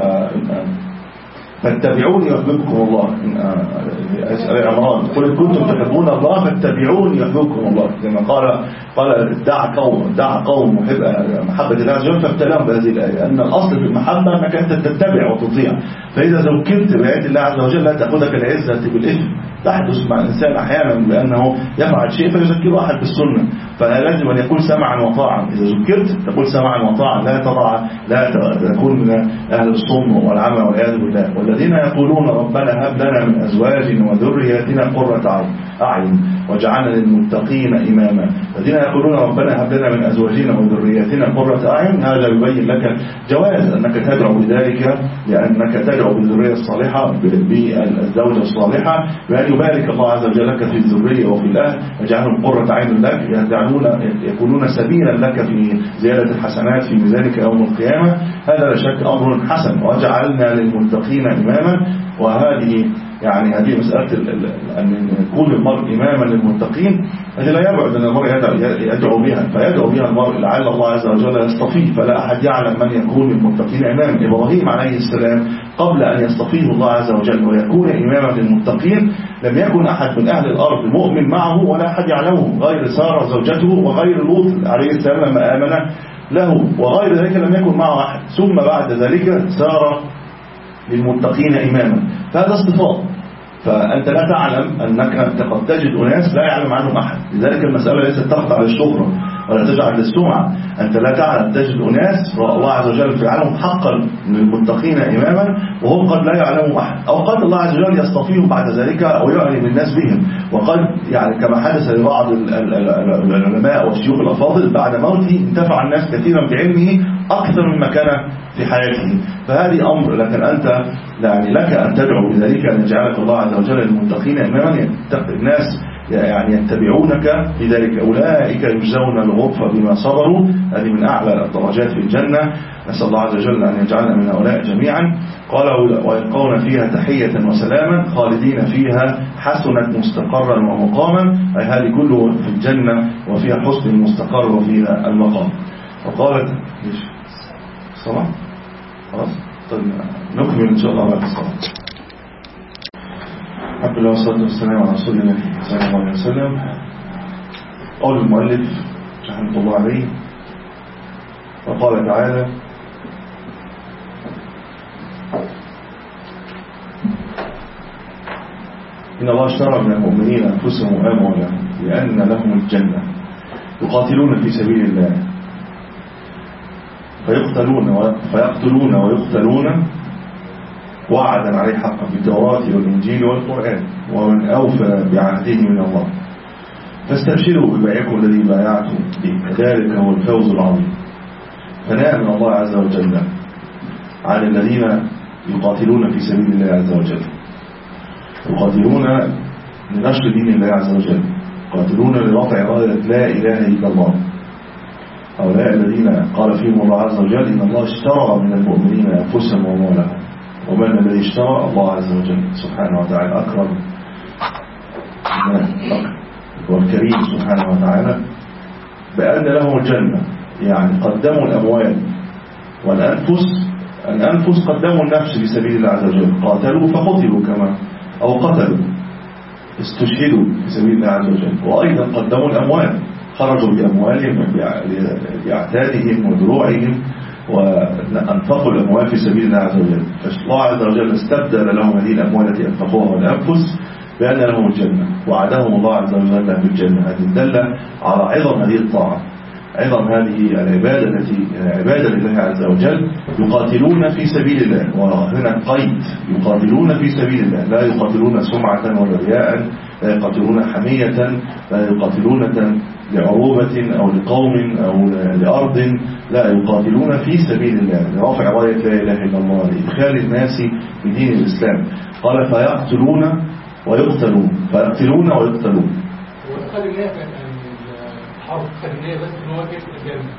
فاتبعوني يحببكم الله. أسأل عمران قل كنتم تحبون الله فاتبعوني يحببكم الله. كما قال قال دع قوم دع قوم محب محبة الله عز وجل فابتلاهم بهذه الآية، أن الأصل في المحبة أنك أنت تتبع وتطيع. فإذا ذكرت بآيات الله عز وجل لا تأخذك العزة بالإثم. تحدث مع الإنسان أحيانا بأنه يفعل شيء فيذكر أحد بالسنة، فلازم أن يكون سمعا وطاعا. إذا ذكرت تقول سمعا وطاعا، لا تضع لا تكون من أهل الصم والعمى والعياذ بالله. والذين يقولون ربنا هب لنا من أزواجنا وذرياتنا قرة أعين واجعلنا للمتقين إماما. الذين يقولون ربنا هب لنا من أزواجنا وذرياتنا قرة أعين، هذا يبين لك جواز أنك تدعو بذلك، لأنك تدعو بالذرية الصالحة بالزوجة الصالحة، بأن يبارك الله عز وجل لك في الذرية وفي الأهل، يجعلهم قرة عين لك، يكونون سبيلا لك في زيادة الحسنات في ميزانك يوم القيامة. هذا لا شك أمر حسن. وجعلنا للمتقين إماما. وهذه يعني هذه مسألة أن يكون المرء إماما للمتقين، هذه لا يبعد أن المرء يدعو بها، فيدعو بها المرء لعل الله عز وجل يصطفيه. فلا أحد يعلم من يكون للمتقين إماما. إبراهيم عليه السلام قبل أن يصطفيه الله عز وجل ويكون إماما للمتقين لم يكن أحد من أهل الأرض مؤمن معه ولا أحد يعلمه غير سارة زوجته وغير لوط عليه السلام لما آمن له، وغير ذلك لم يكن معه أحد. ثم بعد ذلك سار للمتقين إماما. فهذا اصطفاء. فأنت لا تعلم أنك أنت قد تجد أناس لا يعلم عنهم أحد. لذلك المسألة ليست تخضع للشهرة ولا تجعل للسمعة. أنت لا تعلم تجد أناس الله عز وجل فعلهم حقا للمتقين إماما وهم قد لا يعلمهم أحد، أو قد الله عز وجل يصطفيهم بعد ذلك أو يعلم الناس بهم. وقد يعني كما حدث لبعض العلماء والشيوخ الأفاضل بعد موته انتفع الناس كثيرا بعلمه أكثر مما كان في حياته. فهذه أمر. لكن أنت يعني لك أن تدعو بذلك أن يجعلك الله عز وجل للمتقين إماما. الناس يعني يتبعونك بذلك، أولئك يجزون الغرفة بما صبروا. هذه من أعلى الدرجات في الجنة. نسأل الله عز وجل أن يجعلنا من هؤلاء جميعا. قال ويلقون فيها تحية وسلاما خالدين فيها حسنت مستقرا ومقاما. أي هذه كله في الجنة وفيها حسن المستقر وفيها المقام. وقالت ليش الصلاة خلاص طيب نكمل إن شاء الله بعد الصلاة. الحمد لله والصلاة والسلام على رسول الله صلى الله عليه وسلم. قول المؤلف رحمه الله عليه وقال تعالى إن الله اشترى من المؤمنين أنفسهم وأموالهم لأن لهم الجنة يقاتلون في سبيل الله فيقتلون فيقتلون ويقتلون وعدا عليه حقا بالتوراة والإنجيل والقرآن ومن أوفى بعهده من الله فاستبشروا ببيعكم الذي بايعتم به ذلك هو الفوز العظيم. ثناء من الله عز وجل على الذين يقاتلون في سبيل الله عز وجل، يقاتلون لنشر دين الله عز وجل، يقاتلون لرفع راية لا إله إلا الله. هؤلاء الذين قال فيهم الله عز وجل إن الله اشترى من المؤمنين أنفسهم وأموالهم. ومن الذي اشترى؟ الله عز وجل سبحانه وتعالى أكرم والكريم سبحانه وتعالى بأن لهم الجنة. يعني قدموا الأموال والأنفس. الأنفس قدموا النفس بسبيل الله عز وجل، قاتلوا فقتلوا كما أو قتلوا استشهدوا في سبيل الله عز وجل. وأيضا قدموا الأموال خرجوا بأموالهم بأعتادهم ودروعهم وأنفقوا الأموال في سبيل الله عز وجل، فالله عز وجل استبدل لهم هذه الأموال التي أنفقوها والأنفس بأن لهم الجنة، وعدهم الله عز وجل بالجنة. هذه دل على عظم هذه الطاعة، عظم هذه العبادة التي عبادة لله عز وجل. يقاتلون في سبيل الله، وهنا قيد، يقاتلون في سبيل الله، لا يقاتلون سمعة ولا رياء، لا يقاتلون حمية، لا يقاتلون لعروبة أو لقوم أو لأرض، لا يقاتلون في سبيل الله لرفع راية لا إله إلا الله، لإدخال الناس في دين الإسلام. قال فيقتلون ويقتلون، فيقتلون ويقتلون. وخد النية كان الحرب خد النية بس إن هو كيف الجنة،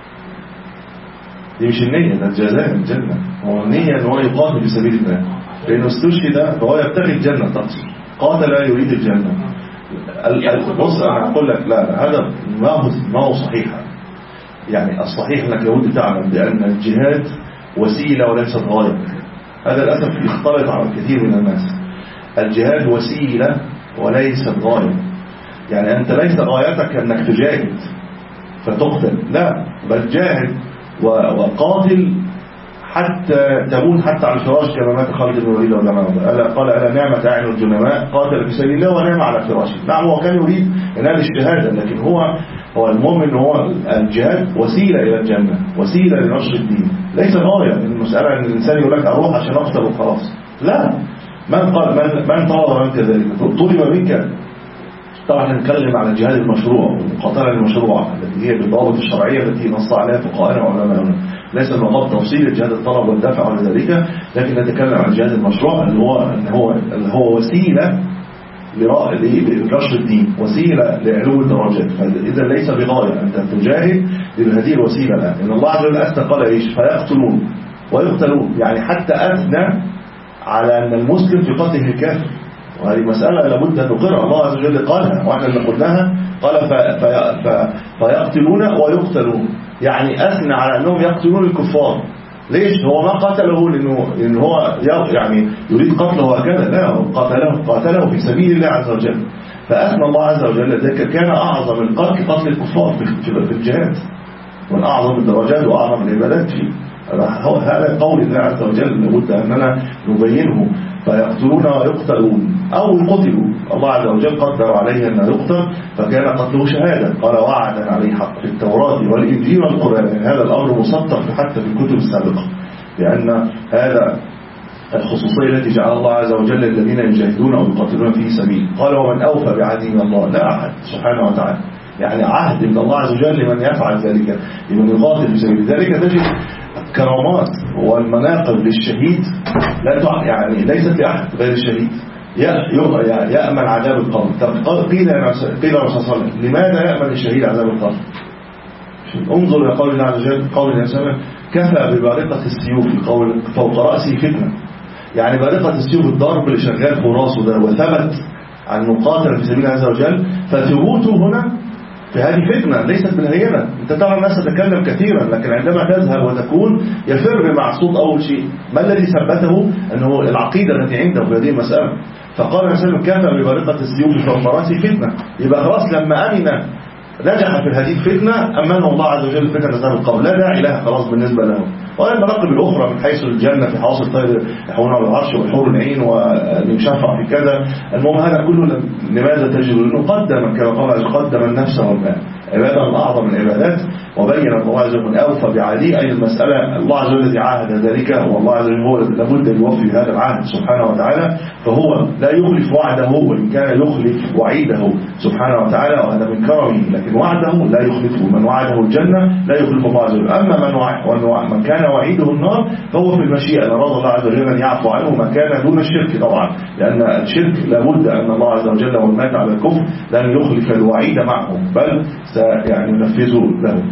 دي مش النية، ده الجزاء الجنة. هو النية إن هو يقاتل في سبيل الله، لأنه استشهد فهو يبتغي الجنة تقصد، قاتل لا يريد الجنة. بص أنا أقول لك لا, لا هذا ما هو ما هو صحيح. يعني الصحيح أنك لابد تعلم بأن الجهاد وسيلة وليست غاية. هذا للأسف يختلط على الكثير من الناس. الجهاد وسيلة وليست غاية. يعني أنت ليس غايتك أنك تجاهد فتقتل، لا، بل جاهد وقاتل حتى تموت حتى على الفراش كما مات خالد بن الوليد رضي الله عنه. قال ألا نعمة أعين الجنماء، قاتل في سبيل الله ونام على فراشه. نعم هو كان يريد ينال الشهادة، لكن هو هو المؤمن هو الجهاد وسيلة إلى الجنة، وسيلة لنشر الدين، ليس غاية. المسألة أن الإنسان يقول لك أروح عشان أقتل وخلاص، لا. من قال من من طلب منك ذلك؟ طلب منك. طبعا نتكلم عن الجهاد المشروع والمقاتلة المشروعة التي هي بالضوابط الشرعية التي نص عليها فقهاءنا وعلماءنا، ليس المقام تفصيل الجهاد الطلب والدفع ولذلك، لكن نتكلم عن الجهاد المشروع اللي هو اللي هو اللي هو وسيلة لنشر الدين، وسيلة لعلو الدرجات. فإذا ليس بغاية أنت تجاهد بهذه الوسيلة الآن. إن الله عز وجل أثنى قال إيش؟ فيقتلون ويقتلون، يعني حتى أثنى على أن المسلم في قتله الكافر، وهذه مسألة لابد أن نقرأ. الله عز وجل قالها وإحنا اللي قلناها، قال في في فيقتلون ويقتلون، يعني أثنى على أنهم يقتلون الكفار. ليش؟ هو ما قتله لأنه, لأنه هو يعني يريد قتله هكذا، لا، قتله قاتله في سبيل الله عز وجل. فأثنى الله عز وجل ذلك كان أعظم القتل قتل الكفار في الجهاد، من أعظم الدرجات وأعظم العبادات فيه. هذا قول الله عز وجل لابد أننا نبينه. فيقتلون ويقتلون أو يقتلوا، الله عز وجل قدر عليه أن يقتل فكان قتله شهادة. قال وعدا عليه حق في التوراة والإنجيل والقرآن. يعني هذا الأمر مسطر حتى في الكتب السابقة، لأن هذا الخصوصية التي جعل الله عز وجل الذين يجاهدون أو يقاتلون في سبيل. قال ومن أوفى بعهده من الله، لا أحد سبحانه وتعالى. يعني عهد من الله عز وجل لمن يفعل ذلك، لمن يقاتل في سبيل ذلك. تجد الكرامات والمناقب للشهيد لا يعني ليست لأحد غير الشهيد، يأمن عذاب القبر. قيل قيل الرسول صلى الله عليه وسلم لماذا يأمن الشهيد عذاب القبر؟ انظر إلى قول الله عز وجل، قول الإنسان كفى ببارقة السيوف قول فوق رأسه فتنة. يعني بارقة السيوف الضرب اللي شغال فراسه ده وثبت عن مقاتل في سبيل الله عز وجل، فثبوته هنا في هذه فتنة ليست بالهينة. انت ترى الناس تتكلم كثيرا، لكن عندما تذهب وتكون يفر مع صوت أول شيء. ما الذي ثبته؟ أنه العقيدة التي عنده في هذه المسألة. فقال الرسول كفى ببارقة السيوف فوق رأسه فتنة. يبقى خلاص لما أمن نجح في هذه الفتنة أمنه الله عز وجل فتنة عذاب القبر، لا داعي لها خلاص بالنسبة له. والمراقب الأخرى من حيث الجنة في حواصل الطير يحوون على العرش والحور العين والمشفع في كذا. المهم هذا كله لماذا تجد؟ لأنه قدم كما قال قدم النفس والمال، عبادة من أعظم العبادات. وبين الله عز وجل أوفى بعهده، أي المسألة الله عز وجل الذي عاهد ذلك، والله عز وجل هو لابد أن يوفي هذا العهد سبحانه وتعالى. فهو لا يخلف وعده، وإن كان يخلف وعيده سبحانه وتعالى، وهذا من كرمه، لكن وعده لا يخلفه. من وعده الجنة لا يخلف الله عز وجل. أما من من كان وعيده النار فهو في المشيئة، أن أراد الله عز وجل أن يعفو عنه ما كان دون الشرك طبعا، لأن الشرك لابد أن الله عز وجل ومن مات على الكفر لن يخلف الوعيد معه، بل سيعني ينفذه له.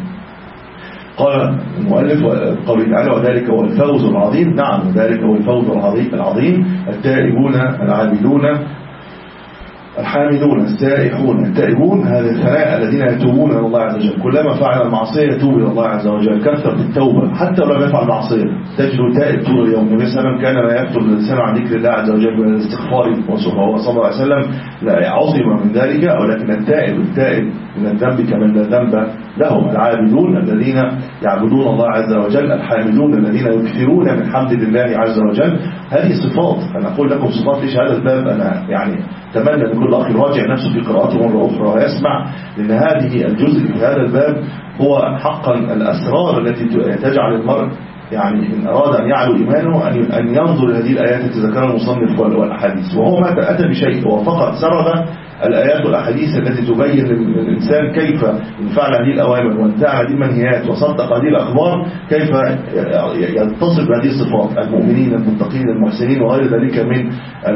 قال المؤلف قوله تعالى وذلك هو الفوز العظيم. نعم ذلك هو الفوز العظيم. التائبون العابدون الحامدون السائحون التائبون، هذه الثناء الذين يتوبون إلى الله عز وجل، كلما فعل المعصية يتوب إلى الله عز وجل، كثر التوبة حتى لو لم يفعل معصية تجد تائب طول اليوم. النبي صلى الله عليه وسلم كان لا يفتر اللسان عن ذكر الله عز وجل من الاستغفار، وهو صلى الله عليه وسلم لا عصم من ذلك، ولكن التائب التائب من الذنب كمن لا ذنب لهم، العابدون الذين يعبدون الله عز وجل، الحامدون الذين يكثرون من حمد الله عز وجل. هذه صفات، أنا أقول لكم صفات ليش هذا الباب، أنا يعني أتمنى أن كل أخ يراجع نفسه في قراءته مرة أخرى ويسمع، لأن هذه الجزء في هذا الباب هو حقا الأسرار التي تجعل المرء يعني إن أراد أن يعلو إيمانه أن ينظر هذه الآيات التي ذكرها المصنف والأحاديث، وهو ما أتى بشيء، هو فقط سرد الآيات والأحاديث التي تبين للإنسان كيف إن فعل هذه الأوامر وانتهى هذه المنهيات وصدق هذه الأخبار كيف يتصف بهذه الصفات، المؤمنين المتقين المحسنين وغير ذلك من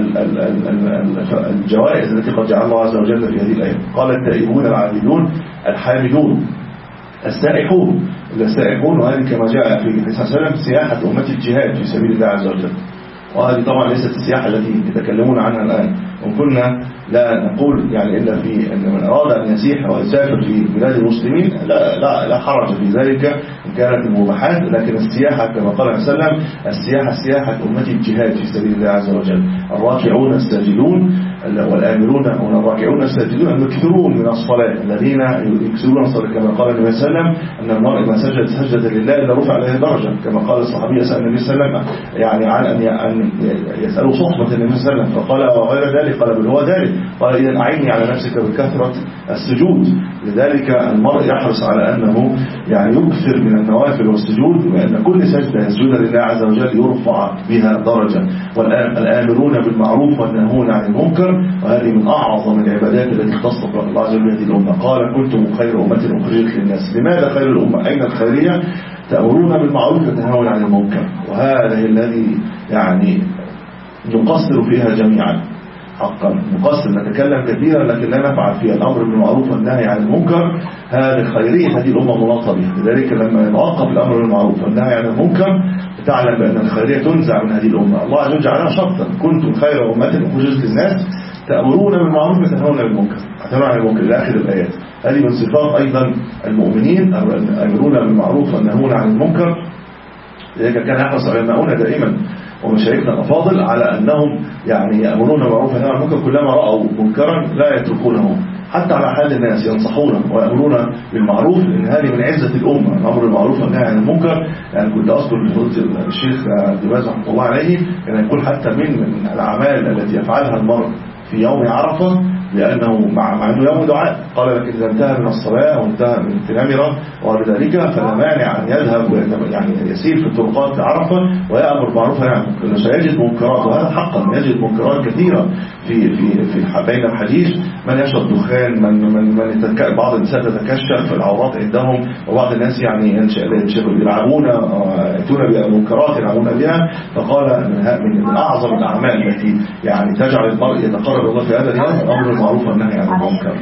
الجوائز التي قد جعل الله عز وجل في هذه الآيات. قال التائبون العابدون الحامدون السائحون السائحون، وهذه كما جاء في الحديث صلى الله عليه وسلم سياحة أمة الجهاد في سبيل الله عز وجل، وهذه طبعا ليست السياحة التي يتكلمون عنها الآن، وكنا لا نقول يعني إلا في أن من أراد أن يسيح ويسافر في بلاد المسلمين لا, لا, لا حرج في ذلك إن كانت المباحات، لكن السياحة كما قال عليه وسلم السياحة سياحة أمة الجهاد في سبيل الله عز وجل، الراكعون الساجدون والآمرون والراكعون الساجدون المكثرون من الصلاة، الذين يكثرون الصلاة كما قال النبي صلى الله عليه وسلم أن المرء ما سجد سجدة لله إلا رفع عليه درجة، كما قال الصحابي يسأل النبي صلى الله عليه وسلم يعني عن أن يسألوا صحبة النبي صلى الله عليه وسلم، فقال وغير ذلك، قال بل هو ذلك، قال إذن أعني على نفسك بكثرة السجود. لذلك المرء يحرص على أنه يعني يكثر من النوافل والسجود، وأن كل سجدة يسجد لله عز وجل يرفع بها درجة. والآمرون بالمعروف والناهون عن المنكر، وهذه من أعظم العبادات التي اختص الله عز وجل هذه الأمة، قال كنتم خير أمة أخرجت للناس. لماذا خير الأمة؟ أين الخيرية؟ تأمرون بالمعروف وتنهون عن المنكر، وهذا الذي يعني نقصر فيها جميعا حقا، نقصر نتكلم كثيرا لكن لا نفعل فيها، الأمر بالمعروف والنهي عن المنكر هذه خيرية هذه الأمة مناطة بها. لذلك لما يتوقف الأمر بالمعروف والنهي عن المنكر تعلم بأن الخيرية تنزع من هذه الأمة. الله عز وجل جعلها شرطا كنتم خير أمة أخرجت للناس تأمرون بالمعروف وتنهون عن المنكر، تنهون عن المنكر إلى آخر الآيات. هذه من صفات أيضا المؤمنين الآمرون بالمعروف والناهون عن المنكر. لذلك كان يحرص علماؤنا دائما ومشايخنا الأفاضل على أنهم يعني يأمرون بالمعروف والنهي عن المنكر، كلما رأوا منكرا لا يتركونه حتى على حال الناس، ينصحونهم ويأمرون بالمعروف، لأن هذه من عزة الأمة الأمر بالمعروف والنهي عن المنكر. يعني كنت أذكر في فضيلة الشيخ عبد الواحد رحمه الله عليه كان يقول حتى من الأعمال التي يفعلها المرء في يوم عرفة لأنه مع أنه يوم دعاء، قال لك إذا انتهى من الصلاة وانتهى من التنامرة وبذلك فلا مانع أن يذهب يعني يسير في الطرقات عرفة ويأمر بالمعروف والنهي عن المنكر، لأنه سيجد منكرات، وهذا حقا يجد منكرات كثيرة في في في بين الحديث، من يشرب دخان، من من من بعض النساء تتكشف العورات عندهم، وبعض الناس يعني يلعبون يأتون بمنكرات يلعبون بها. فقال من من أعظم الأعمال التي يعني تجعل المرء يتقرب الله في هذا اليوم الأمر بالمعروف والنهي عن المنكر.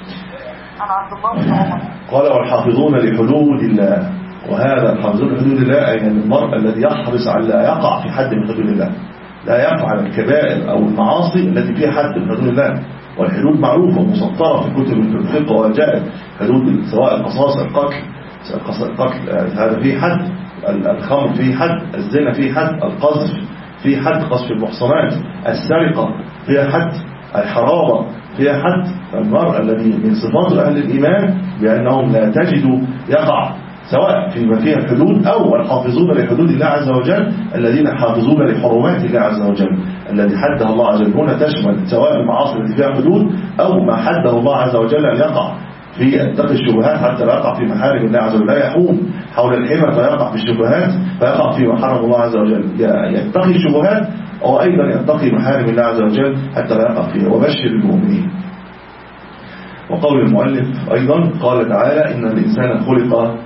قال والحافظون لحدود الله، وهذا الحافظون لحدود الله أي المرء الذي يحرص على لا يقع في حد من حدود الله، لا يفعل الكبائر أو المعاصي التي فيها حد من حدود الله. والحدود معروفة ومسطرة في كتب الفقه وجاءت حدود سواء القصاص القتل القتل هذا فيه حد، الخمر فيه حد، الزنا فيه حد، القذف فيه حد قذف المحصنات، السرقة فيها حد، الحرابة فيها حد. المرء الذي من صفات أهل الإيمان بأنهم لا تجدوا يقع سواء فيما فيها الحدود أو الحافظون لحدود الله عز وجل الذين حافظون لحرمات الله عز وجل الذي حدها الله عز وجل. هنا تشمل سواء المعاصي التي فيها حدود أو ما حده الله عز وجل أن يقع في اتقي الشبهات حتى لا يقع في محارم الله عز وجل، لا يحوم حول الحمى فيقع في الشبهات فيقع في محرم الله عز وجل، يتقي الشبهات وأيضا يتقي محارم الله عز وجل حتى لا يقع فيها. وبشر المؤمنين. وقول المؤلف أيضا قال تعالى إن الإنسان خلق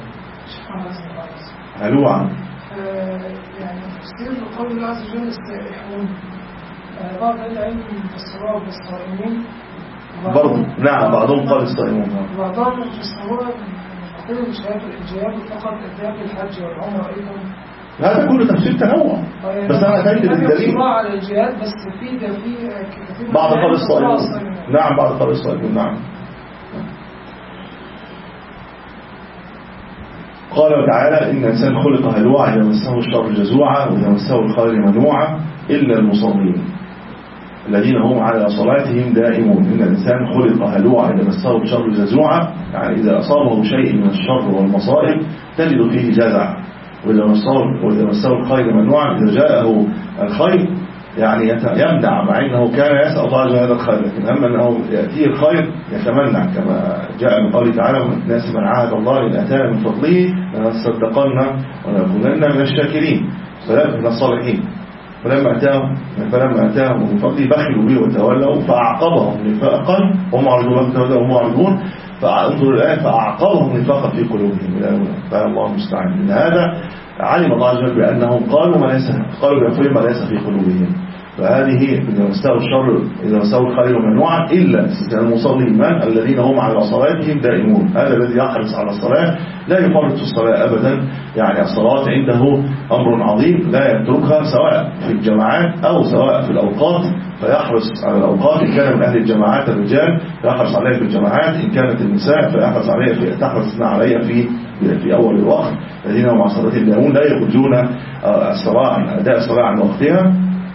هلوعا. يعني تفسير قول الله عز وجل السائحون بعض العلم يفسروها بالصائمين برضه، نعم بعضهم قال الصائمون، بعضهم يفسروها بقول مشاهد الحجاب فقط أداء الحج والعمر أيضا هذا كله تفسير تنوع. بس أنا أتيت بالدليل على الجهاد، بس في ده في بعض قول الصائمين. نعم بعض قول الصائمين. نعم. قال تعالى إن الإنسان خلق هلوعا إذا مسه الشر جزوعا وإذا مسه الخير منوعا إلا المصلين الذين هم على صلاتهم دائمون. إن الإنسان خلق هلوعا إذا مسه الشر جزوعا، يعني إذا أصابه شيء من الشر والمصائب تجد فيه جزع، وإذا مسه وإذا مسه الخير منوعا، إذا جاءه الخير يعني يمنع، مع أنه كان يسأل الله عز وجل هذا الخير، لكن أما أنه يأتيه الخير يتمنع، كما جاء من قوله تعالى من الناس من عاهد الله إن أتانا من فضله لنصدقن ونكونن من الشاكرين من الصالحين. فلما أتاهم فلما أتاهم من فضله بخلوا به وتولوا فأعقبهم نفاقا وهم معرضون. فانظر الآية فأعقبهم نفاقا في قلوبهم إلى هنا. فالله المستعان. إن هذا علم الله عز وجل بأنهم قالوا ما ليس قالوا بأنفسهم ما ليس في قلوبهم. فهذه إذا مسوا الشر إذا مسوا الخير منوعا إلا المصلين من الذين هم على صلاتهم دائمون. هذا الذي يحرص على الصلاة لا يفرط في الصلاة أبدا، يعني الصلاة عنده أمر عظيم لا يتركها سواء في الجماعات أو سواء في الأوقات، فيحرص على الأوقات. إن كان من أهل الجماعات الرجال يحرص عليها في الجماعات، إن كانت النساء فيحرص عليها في تحرص عليها في في أول الوقت. الذين هم على صلاتهم دائمون لا يخرجون الصلاة أداء الصلاة عن وقتها،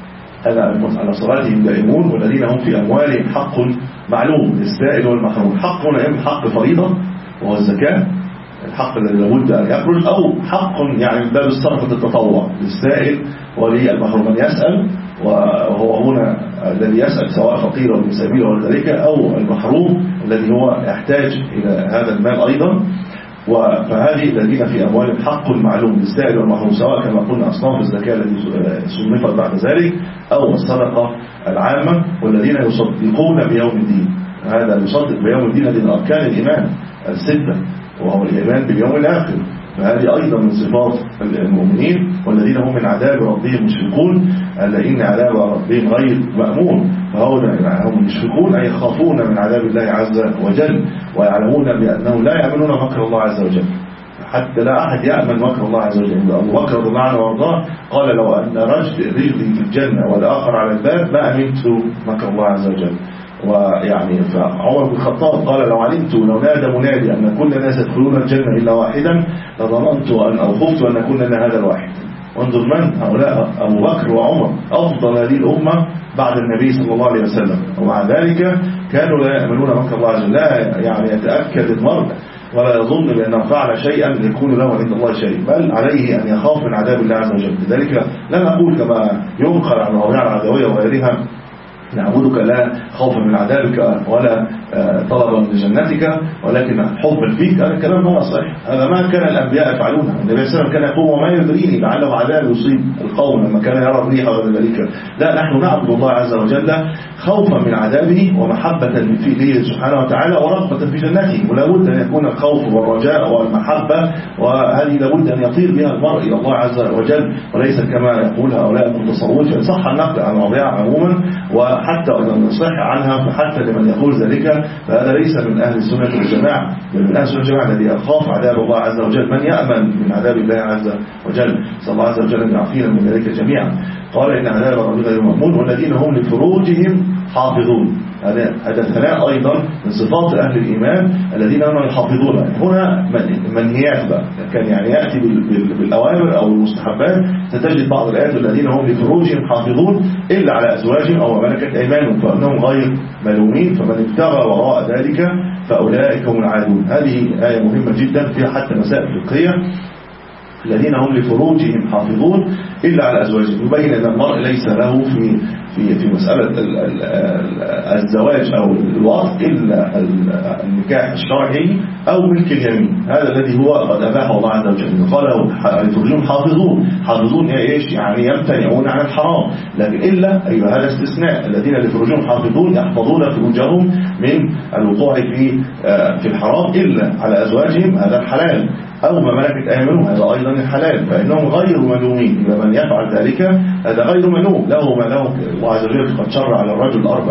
على صلاتهم دائمون. والذين هم في أموالهم حق معلوم للسائل والمحروم. حق هنا إما حق فريضة وهو الزكاة، الحق الذي لابد أن يخرج، أو حق يعني باب الصرفة التطوع للسائل وللمحروم. من يسأل وهو هنا الذي يسأل سواء فقير أو مسابيل أو ذلك، أو المحروم الذي هو يحتاج إلى هذا المال أيضا. فهذه الذين في أموالهم حق معلوم للسائل والمحروم، سواء كما قلنا أصناف الزكاة التي صنفت بعد ذلك أو الصدقة العامة. والذين يصدقون بيوم الدين، هذا يصدق بيوم الدين الذي من أركان الإيمان الستة وهو الإيمان باليوم الآخر، فهذه أيضا من صفات المؤمنين. والذين هم من عذاب ربهم مشفقون، الذين عذاب ربهم غير مأمون. فهؤلاء هم مشفقون أي يخافون من عذاب الله عز وجل، ويعلمون بأنهم لا يأمنون مكر الله عز وجل، حتى لا أحد يأمن مكر الله عز وجل. أبو بكر رضي الله عنه وارضاه قال لو أن رجلي في الجنة والآخر على الباب ما أمنت مكر الله عز وجل. ويعني فعمر بن الخطاب قال لو علمت لو نادى منادي أن كل الناس يدخلون الجنة إلا واحدا لظننت أن أو خفت أن أكون لنا هذا الواحد. وانظر من هؤلاء أبو بكر وعمر أفضل هذه الأمة بعد النبي صلى الله عليه وسلم، ومع ذلك كانوا لا يأمنون مكر الله عز وجل. لا يعني يتأكد المرء ولا يظن بأنه فعل شيئا يكون له عند الله شيء، بل عليه أن يخاف من عذاب الله عز وجل. لذلك لا نقول كما ينقل عن الربيعة العدوية وغيرها نعبدك لا خوفا من عذابك ولا طلبا لجنتك ولكن حبا فيك. هذا الكلام هو صحيح، هذا ما كان الأنبياء يفعلونه. النبي صلى الله عليه وسلم كان يقول وما يدريني لعله عذاب يصيب القوم لما كان يرى الريح وذلك. لا، نحن نعبد الله عز وجل خوفا من عذابه ومحبة فيه سبحانه وتعالى ورغبة في جنته. ولا بد أن يكون الخوف والرجاء والمحبة، وهذه لابد أن يطير بها المرء إلى الله عز وجل، وليس كما يقول هؤلاء المتصوفون. صح النقل عن الربيعة عموما، وحتى إذا نصح عنها فحتى لمن يقول ذلك فهذا ليس من أهل السنة والجماعة، بل من أهل السنة والجماعة الذي يخاف عذاب الله عز وجل، من يأمن من عذاب الله عز وجل. صلى الله عز وجل أن يعافينا من ذلك جميعا. قال إن عذاب ربهم غير مأمون والذين هم لفروجهم حافظون. هذا هذا ثناء أيضا من صفات أهل الإيمان الذين هم يحافظون. هنا منهيات بقى، كان يعني يأتي بالأوامر أو المستحبات. ستجد بعض الآيات الذين هم لفروجهم حافظون إلا على أزواجهم أو ملكت أيمانهم فإنهم غير ملومين، فمن ابتغى وراء ذلك فأولئك هم العادون. هذه آية مهمة جدا فيها حتى مسائل فقهية. الذين هم لفروجهم حافظون إلا على أزواجهم، يبين أن المرء ليس له في في في مسألة الزواج أو الوطء إلا النكاح الشرعي أو ملك اليمين. هذا الذي هو قد أباحه الله عز وجل. قال لفروجهم حافظون. حافظون إيش؟ يعني يمتنعون عن الحرام، لكن إلا أيها هذا استثناء. الذين لفروجهم حافظون يحفظون فروجهم من الوقوع في في الحرام إلا على أزواجهم، هذا الحلال، أو ما ملكت أيمانهم هذا أيضا الحلال، فإنهم غير ملومين. إذا من يفعل ذلك هذا غير ملوم، له ما له الله عز وجل قد شرع على الرجل أربع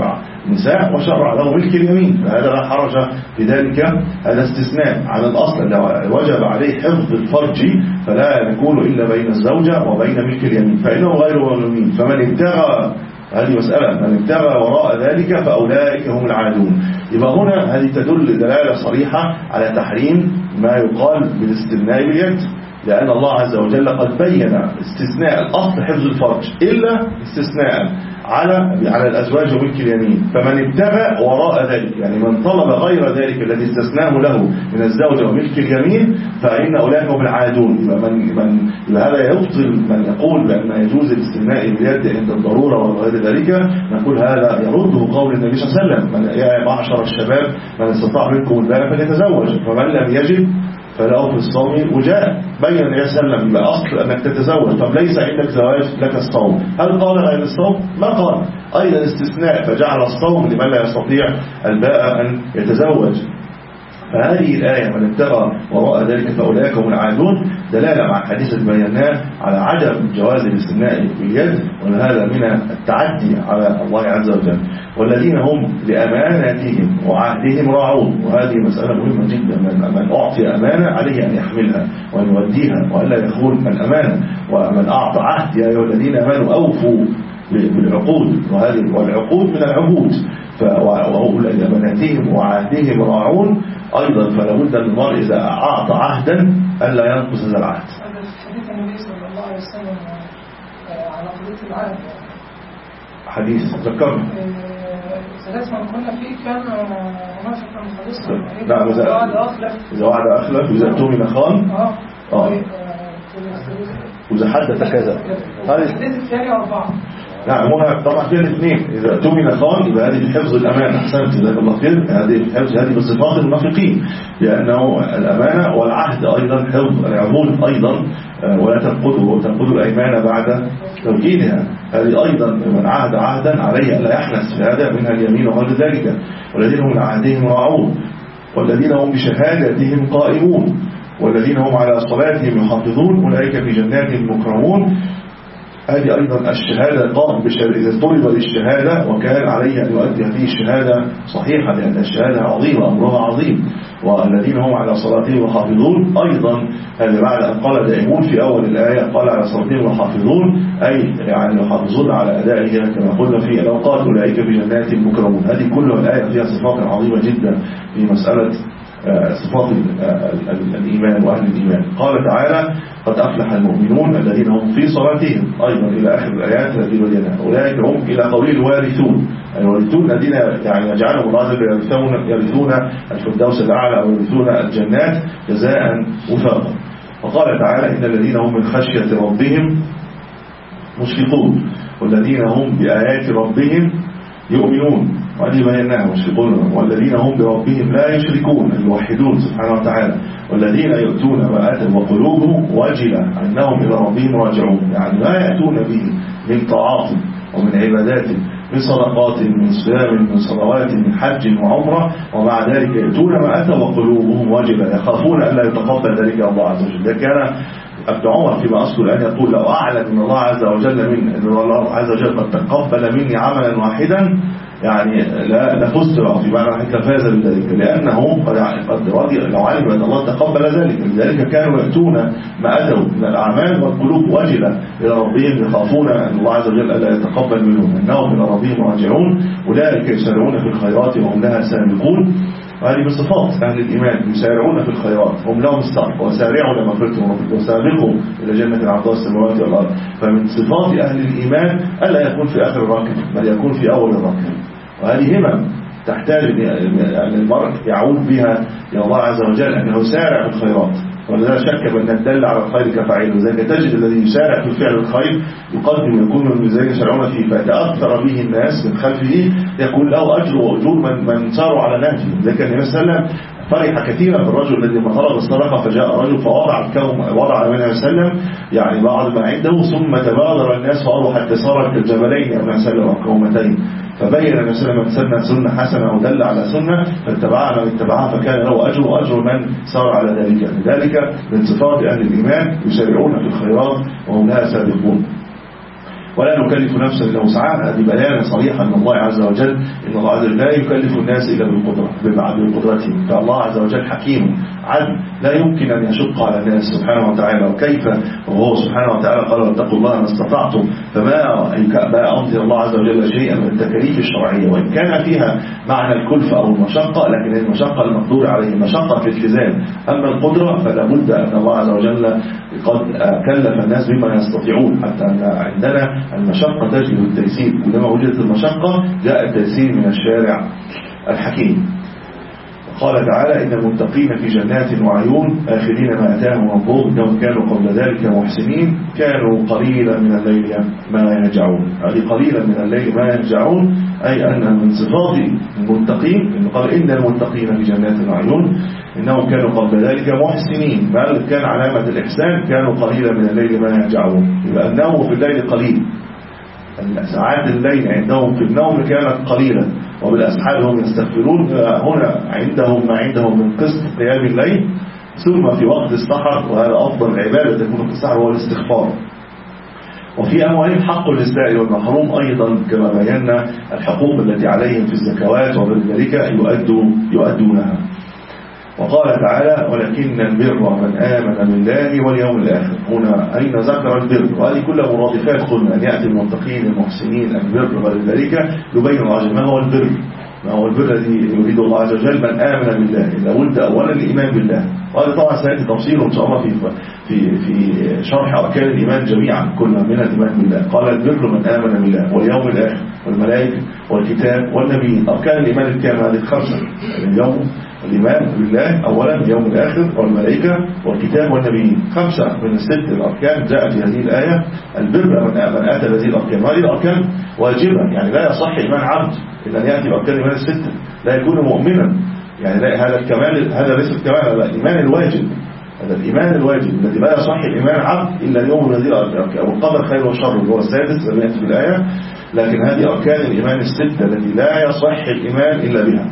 نساء وشرع له ملك اليمين، فهذا لا حرج في ذلك، هذا استثناء عن الأصل. لو وجب عليه حفظ الفرج فلا يكون إلا بين الزوجة وبين ملك اليمين، فإنه غير ملومين. فمن ابتغى، هذه مسألة، من ابتغى وراء ذلك فأولئك هم العادون. يبقى هنا هذه تدل دلالة صريحة على تحريم ما يقال بالاستثناء باليد، لأن الله عز وجل قد بين استثناء الأصل حفظ الفرج إلا استثناء على على الأزواج وملك اليمين. فمن ابتغى وراء ذلك، يعني من طلب غير ذلك الذي استثناه له من الزوجة وملك اليمين، فإن أولئك هم العادون. يبقى من من يبقى هذا يبطل من يقول بأن يجوز الاستثناء باليد عند الضرورة وغير ذلك، نقول هذا يرده قول النبي صلى الله عليه وسلم: من يا معشر الشباب من استطاع منكم الباء فليتزوج، فمن لم يجد فله في الصوم وجاء. بين النبي صلى الله عليه وسلم يبقى أصل أنك تتزوج، طب ليس عندك زواج لك الصوم، هل قال غير الصوم؟ ما قال. أيضا استثناء فجعل الصوم لمن لا يستطيع الباء أن يتزوج. فهذه الآية: من ابتغى وراء ذلك فأولئك هم العادون، دلالة مع حديث بيناه على عدم جواز الاستثناء باليد، وهذا من التعدي على الله عز وجل. والذين هم لأماناتهم وعهدهم راعون، وهذه مسألة مهمة جدا. من أعطي أمانة عليه أن يحملها وأن يوديها وألا يخون الأمانة. ومن أعطى عهد يا أيها الذين آمنوا أوفوا بالعقود، وهذه والعقود من العهود، وهم لأماناتهم وعهدهم راعون أيضا. فلا بد من المرء إذا أعطى عهدا ألا ينقص هذا العهد. هذا حديث النبي صلى الله عليه وسلم على قضية العهد، حديث ذكرنا ثلاث من كنا فيه كان منافقا خالصا. نعم، إذا إذا وعد أخلف، إذا اؤتمن خان، اه اه وإذا حدث كذا. هذا الحديث الثاني أربعة. نعم، هنا طبعا فيها الاثنين. إذا اؤتمن خان يبقى هذه في حفظ الأمانة، أحسنت جزاك الله خير. هذه في حفظ، هذه بصفات المنافقين، لأنه الأمانة والعهد أيضا حفظ العهود أيضا، ولا تنقضوا وتنقضوا الأيمان بعد توكيدها. هذه أيضا من عهد عهدا عليه ألا يحنث في هذا، منها اليمين وغير ذلك. والذين هم لعهدهم راعون، والذين هم بشهادتهم قائمون، والذين هم على صلاتهم يحافظون، أولئك في جنات مكرمون. هذه أيضا الشهادة قائم بالشهادة، إذا طلب للشهادة وكان عليه أن يؤدي هذه الشهادة صحيحة، لأن الشهادة عظيمة، أمرها عظيم. والذين هم على صلاتهم يحافظون أيضا، هذا بعد أن قال دائمون في أول الآية قال على صلاتهم يحافظون، أي يعني يحافظون على أدائها كما قلنا في الأوقات، أولئك في جنات مكرمون. هذه كلها الآية فيها صفات عظيمة جدا في مسألة صفات الإيمان وأهل الإيمان. قال تعالى: قد أفلح المؤمنون الذين هم في صلاتهم، أيضا إلى آخر الآيات التي بيناها. أولئك هم إلى قوله الوارثون، الوارثون الذين يعني يجعلهم الله عز وجل يرثون يرثون الفردوس الأعلى أو يرثون الجنات جزاء وفاقا. وقال تعالى: إن الذين هم من خشية ربهم مشفقون، والذين هم بآيات ربهم يؤمنون، وهذه بيناها مشفقون. والذين هم بربهم لا يشركون، الوحيدون سبحانه وتعالى. والذين يؤتون ما آتوا وقلوبهم وجلة أنهم إلى ربهم راجعون، يعني ما يأتون به من طاعات ومن عبادات، من صدقات، من صيام، من صلوات، من حج وعمرة، ومع ذلك يأتون ما آتوا وقلوبهم وجلة، يخافون أن لا يتقبل ذلك الله عز وجل. ده كان ابن عمر فيما أصل الآن يقول: لو أعلم أن الله عز وجل من أن الله عز وجل قد تقبل مني عملا واحدا يعني لا لفزت في معنى حتى فاز بذلك، لأنه قد قد رضي لو علم أن الله تقبل ذلك. لذلك كانوا يأتون ما أتوا من الأعمال والقلوب وجلة إلى ربهم، يخافون أن الله عز وجل ألا يتقبل منهم، أنهم إلى ربهم راجعون. أولئك يسارعون في الخيرات وهم لها سابقون. وهذه من صفات أهل الإيمان، يسارعون في الخيرات، هم لهم السابق، وسارعوا لما فرتم ربكم وسابقوا إلى جنة عرضها السماوات والأرض. فمن صفات أهل الإيمان ألا يكون في آخر الركب، بل يكون في أول الركب. وهذه همم تحتاج أن المرء يعود بها إلى الله عز وجل، أنه يسارع في الخيرات. ولا شك بأن الدل على الخير كفاعله، ذلك تجد الذي يسارع في فعل الخير يقدم يكون من الذين يسارعون فيه، فيتأثر به الناس من خلفه، يكون له أجر وأجور من من ساروا على نهجه. ذلك النبي صلى الله عليه وسلم فرح كثيرا بالرجل الذي لما طلب الصدقة فجاء رجل فوضع الكوم وضع النبي صلى الله عليه وسلم يعني بعض ما عنده، ثم تبادر الناس فأروا حتى صارت الجبلين النبي صلى الله عليه وسلم كومتين. فبين النبي صلى الله عليه وسلم سنة سنة حسنة على سنة، فاتبعها من اتبعها فكان له أجر وأجر من سار على ذلك. لذلك من صفات أهل الإيمان يسارعون في الخيرات وهم لها سابقون. ولا نكلف نفسا الا وسعها. هذه بيان صريحا من الله عز وجل ان الله عز وجل لا يكلف الناس الا بالقدره بقدرتهم. فالله عز وجل حكيم عدل لا يمكن ان يشق على الناس سبحانه وتعالى. وكيف وهو سبحانه وتعالى قال واتقوا الله ما استطعتم، فما انزل الله عز وجل شيئا من التكاليف الشرعيه وان كان فيها معنى الكلفه او المشقه، لكن المشقه المقدور عليه مشقه في التزام. اما القدره فلا بد ان الله عز وجل قد كلف الناس بما يستطيعون، حتى أن عندنا المشقة تجلب التيسير، ولما وجدت المشقة جاء التيسير من الشارع الحكيم. قال تعالى إن المتقين في جنات وعيون آخذين ما أتاهم ربهم إنهم كانوا قبل ذلك محسنين كانوا قليلا من الليل ما يهجعون. هذه قليلا من الليل ما يهجعون أي أن من صفات المتقين إنه قال إن المتقين في جنات وعيون إنهم كانوا قبل ذلك محسنين، بل كان علامة الإحسان كانوا قليلا من الليل ما يهجعون. يبقى النوم في الليل قليل، ساعات الليل عندهم في النوم كانت قليلا وبالأسحار هم يستغفرون. هنا عندهم ما عندهم من قسط قيام الليل ثم في وقت السحر، وهذا أفضل عبادة تكون في السحر هو الاستغفار. وفي أموالهم حق للسائل والمحروم أيضا كما بينا الحقوق التي عليهم في الزكوات وبذلك يؤدوا يؤدونها. وقال تعالى ولكن البر من آمن بالله واليوم الآخر. هنا أين ذكر البر؟ وهذه كلها مرادفات قلنا أن يأتي المتقين المحسنين البر ولذلك يبين الله ما هو البر. ما هو البر الذي يريد الله عز وجل؟ من آمن بالله. إذا ولد أولا الإيمان بالله، وهذا طبعا سيأتي تفصيله إن شاء الله في في في شرح أركان الإيمان جميعا كلها من الإيمان بالله. قال البر من آمن بالله واليوم الآخر والملائكة والكتاب والنبي. أركان الإيمان الكامل هذه الخمسة، اليوم الإيمان بالله أولا اليوم الآخر والملائكة والكتاب والنبيين، خمسة من الست الأركان جاءت في هذه الآية. البر من أتى هذه الأركان، وهذه الأركان واجبة، يعني لا يصح إيمان عبد إلا أن يأتي بأركان الإيمان الستة، لا يكون مؤمنا. يعني هذا الكمال، هذا ليس الكمال، هذا الإيمان الواجب، هذا الإيمان الواجب الذي لا يصح الإيمان عبد إلا اليوم من هذه الأركان، أو القدر خير وشر هو السادس الذي يأتي في الآية. لكن هذه أركان الإيمان الستة التي لا يصح الإيمان إلا بها.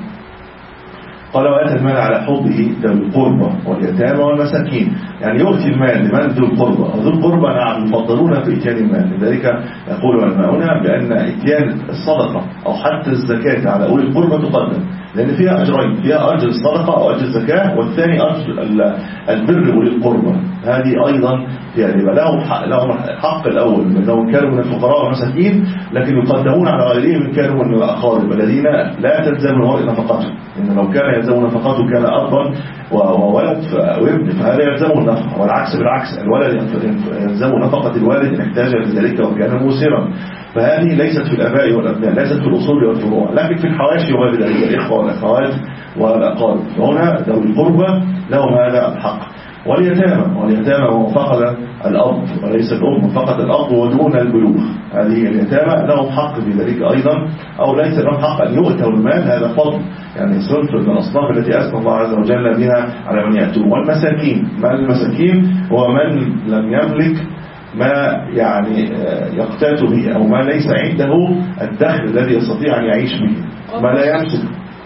قال وآتى المال على حبه ذوي القربى واليتامى والمساكين، يعني يؤتي المال لمن ذو القربى، وذو القربى نعم يفضلون في إتيان المال. لذلك يقول علماؤنا بأن إتيان الصدقة أو حتى الزكاة على أولي القربى تقدم، لأن فيها أجرين، فيها أجر الصدقة أو أجر الزكاة، والثاني أجر البر أولي القربى. هذه أيضا يعني لهم حق, لهم حق الأول أنهم كانوا من الفقراء والمساكين، لكن يقدمون على غيرهم من كانوا من الأقارب الذين لا تلزم المرء نفقته. إن لو كان يلزم نفقته كان أبا وولد وابن فهذا يلزم النفقة، والعكس بالعكس، الولد يلزم نفقة الوالد إن احتاج لذلك وكان موسرا. فهذه ليست في الآباء والأبناء، ليست في الأصول والفروع، لكن في الحواشي وغير ذلك الإخوة والأخوات والأقارب. فهنا ذوي القربى لهم هذا الحق. واليتامى، واليتامى هو فقد الأب وليس الأم، فقد الأب ودون البلوغ، هذه اليتامى لهم حق في ذلك أيضا، أو ليس لهم حق أن يؤتوا المال، هذا فضل، يعني صنف من الأصناف التي أثنى الله عز وجل بها على من يأتون. والمساكين، ما المساكين هو من لم يملك ما يعني يقتات به، أو ما ليس عنده الدخل الذي يستطيع أن يعيش به، ما لا يمسك.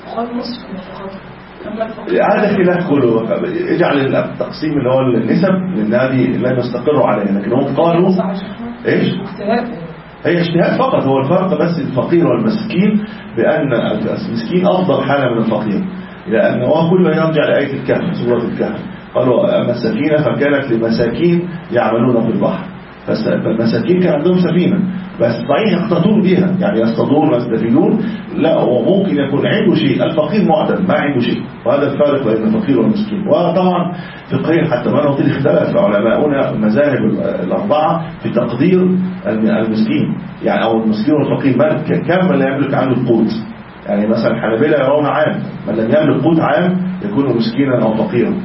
هذا خلاف كله، اجعل التقسيم اللي هو النسب لأن هذه لا نستقر عليها، لكن هم قالوا ايش؟ هي اجتهاد فقط، هو الفرق بس الفقير والمسكين، بأن المسكين أفضل حالة من الفقير، لأن هو كله يرجع لآية الكهف، سورة الكهف. قالوا أما السفينة فكانت لمساكين يعملون في البحر، فالمساكين كان عندهم سفينة بس صحيح يقتطون بها، يعني يصطادون ويستفيدون، لا وممكن يكون عنده شيء، الفقير معدم ما عنده شيء، وهذا الفارق بين الفقير والمسكين. وطبعا فقهيا حتى ما نقول اختلف علماؤنا المذاهب الأربعة في تقدير المسكين، يعني أو المسكين والفقير كم من لا يملك عنه القوت. يعني مثلا الحنابلة يرون عام، من لم يملك قوت عام يكون مسكينا أو فقيرا.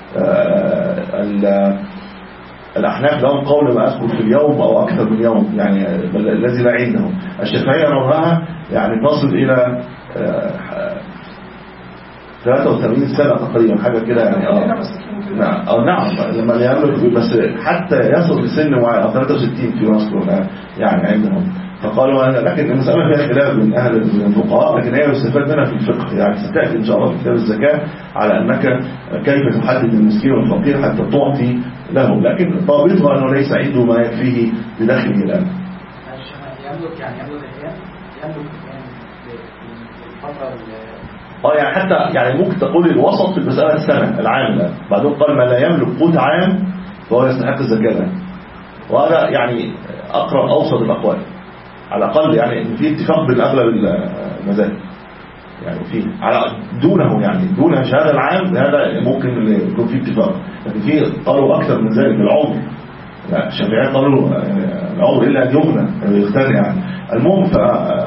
الأحناف لهم قول ما أذكر في اليوم أو أكثر من يوم، يعني الذي لا عندهم. الشافعية يرونها يعني تصل إلى ثلاثة وثمانين سنة تقريبا، حاجة كده يعني. اه نعم أو نعم لما يملك، بس حتى يصل لسن معين أو ثلاثة وستين في مصر يعني عندهم. فقالوا لكن المسألة فيها خلاف من أهل الفقهاء، لكن هي يستفاد منها في الفقه، يعني ستأتي إن شاء الله في كتاب الزكاة على أنك كيف تحدد المسكين والفقير حتى تعطي له، لكن ضابطها أنه ليس عنده ما يكفيه بدخله الآن. يملك يعني يملك الأيام يملك يعني الفترة اه يعني حتى يعني ممكن تقول الوسط في المسألة السنة العام الآن، بعدين قال ما لا يملك قوت عام فهو يستحق الزكاة الآن. وهذا يعني أقرب أوسط الأقوال على الأقل، يعني إن في اتفاق بين أغلب المذاهب يعني في على دونه يعني دون شهادة العام، هذا ممكن يكون في اتفاق. لكن في قالوا أكثر من ذلك بالعمر، لا الشافعية قالوا العمر إلا أن يغنى يغتني يعني. المهم ف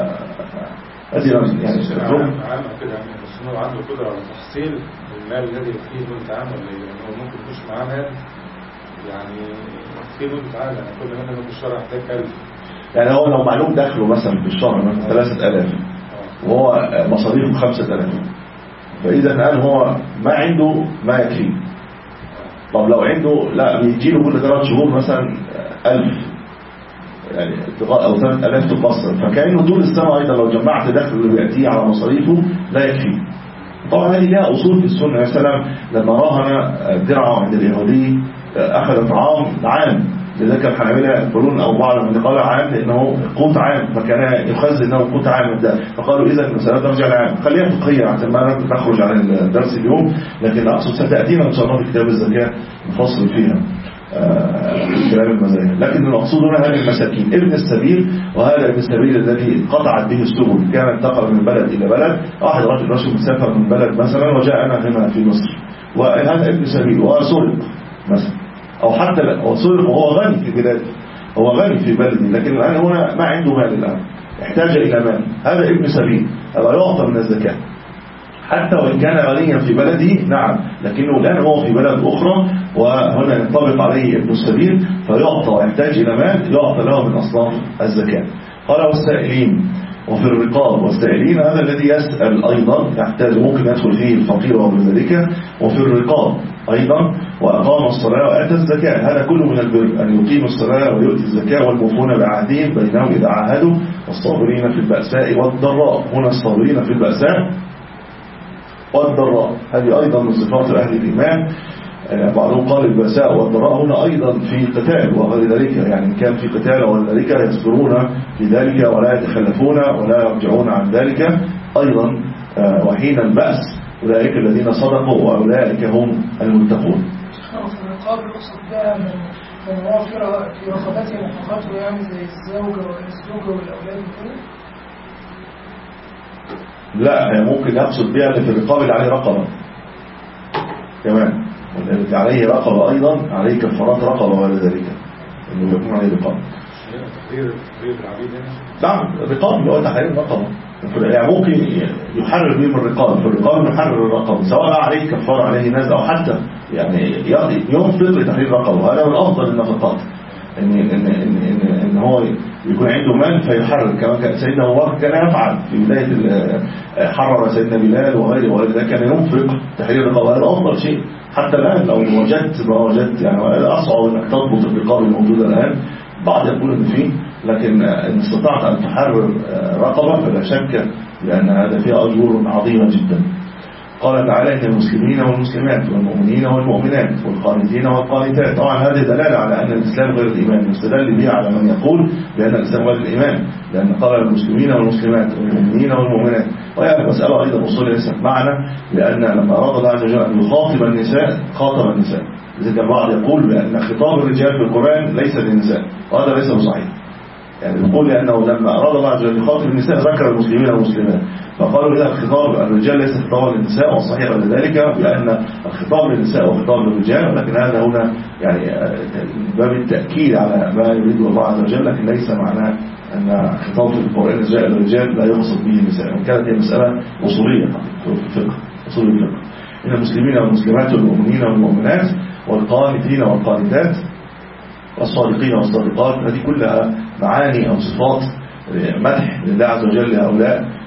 هذه يعني عام كده بس هو عنده قدرة على تحصيل المال الذي فيه مدة عام، ولا يعني هو ممكن يخش معاه مال يعني فيه مدة عام، يعني كل ما في الشهر يحتاج ألف، يعني هو لو معلوم دخله مثلا في الشهر مثلا ثلاثة آلاف وهو مصاريفه خمسة آلاف، فإذا الآن هو ما عنده ما يكفي. طب لو عنده لا بيجيله كل ثلاث شهور مثلا ألف يعني أو ثلاثة آلاف تقصر، فكأنه طول السنة أيضا لو جمعت دخل اللي بيأتيه على مصاريفه لا يكفي. طبعا هذه لها أصول في السنة. مثلا لما راهن درعه عند اليهودي أخذ طعام عام، لذلك الحنابلة يقولون أو بعض من قال عام لأنه قوت عام، فكان يخزن أنه قوت عام ده، فقالوا إذا المسألة ترجع العام. خليها فقهية عشان ما نخرج عن الدرس اليوم، لكن أقصد ستأتينا إن شاء الله في كتاب الزكاة نفصل فيها كلام المذاهب. لكن المقصود هنا هذه المساكين ابن السبيل، وهذا ابن السبيل الذي قطعت به السبل، كان انتقل من بلد إلى بلد. واحد رجل رجل مسافر من بلد مثلا وجاءنا هنا في مصر، وهذا ابن سبيل وسرق مثلا، أو حتى لا هو سرق وهو غني في بلاده، هو غني في بلده، لكن الآن هنا ما عنده مال، الآن احتاج إلى مال، هذا ابن سبيل هذا يعطى من الزكاة حتى وإن كان غنيا في بلده، نعم، لكنه الآن هو في بلد أخرى وهنا ينطبق عليه ابن السبيل فيعطى ويحتاج إلى مال يعطى له من أصناف الزكاة. قال والسائلين وفي الرقاب، والسائلين هذا الذي يسأل أيضا يحتاج، ممكن يدخل فيه الفقير وبذلك. وفي الرقاب أيضا وأقام الصلاة وآتى الزكاة، هذا كله من البر أن يقيم الصلاة ويؤتي الزكاة، والموفون بعهدهم بينهم إذا عاهدوا، والصابرين في البأساء والضراء. هنا الصابرين في البأساء والضراء هذه أيضا من صفات أهل الإيمان. بعضهم قال البأساء والضراء هنا أيضا في قتال وغير ذلك، يعني كان في قتال وغير ذلك يصبرون في ذلك ولا يتخلفون ولا يرجعون عن ذلك أيضا. وحين البأس أولئك الذين صدقوا وأولئك هم المتقون. في الرقاب يقصد بها من هو في رقبته نفقاته، يعني زي الزوجة والزوجة والأولاد وكده؟ لا، ممكن يقصد بها في الرقاب اللي عليه رقبة كمان، والذي عليه رقبة أيضا عليه كفارات رقبة وغير ذلك، إنه يكون عليه رقاب. تحرير تحرير العبيد هنا؟ نعم، الرقاب اللي هو تحرير الرقبة، يعني ممكن يحرر به من الرقاب، في الرقاب يحرر الرقبة سواء عليه كفارة عليه ناس، أو حتى يعني ينفق لتحرير الرقبة. وهذا من أفضل النفقات، إن إن إن إن, إن هو يكون عنده مال فيحرر، كما كان سيدنا أبو بكر كان يفعل في بداية حرر سيدنا بلال وغيره وغيره، كان ينفق تحرير الرقبة، هذا أفضل شيء. حتى الآن لو وجدت ما وجدت، يعني أصعب أنك تضبط الرقاب الموجودة الآن، بعض يقول إن فيه، لكن إن استطعت أن تحرر رقبة فلا شك لأن هذا فيه أجور عظيمة جدا. قال تعالى إن المسلمين والمسلمات والمؤمنين والمؤمنات والقانتين والقانتات. طبعا هذه دلالة على أن الإسلام غير الإيمان، يستدل به على من يقول بأن الإسلام غير الإيمان، لأن قال المسلمين والمسلمات والمؤمنين والمؤمنات. وهي مسألة أيضا أصول ليست معنا، لأن لما أراد الله عز وجل أن يخاطب النساء خاطب النساء، إذا البعض يقول بأن خطاب الرجال في القرآن ليس للنساء، وهذا ليس بصحيح. يعني يقول لأنه لما أراد الله عز وجل يخاطب النساء ذكر المسلمين والمسلمات، فقالوا إذا الخطاب الرجال ليس خطابا للنساء، والصحيح لذلك بأن الخطاب للنساء وخطاب للرجال، ولكن هذا هنا يعني باب التأكيد على ما يريده الله عز وجل، لكن ليس معناه أن خطاب في القرآن جاء الرجال لا يقصد به النساء. وكانت هي مسألة أصولية في الفقه، أصول الفقه. إن المسلمين والمسلمات والمؤمنين والمؤمنات والقانتين والقانتات والصادقين والصادقات، هذه كلها معاني أو صفات مدح لله عز وجل لهؤلاء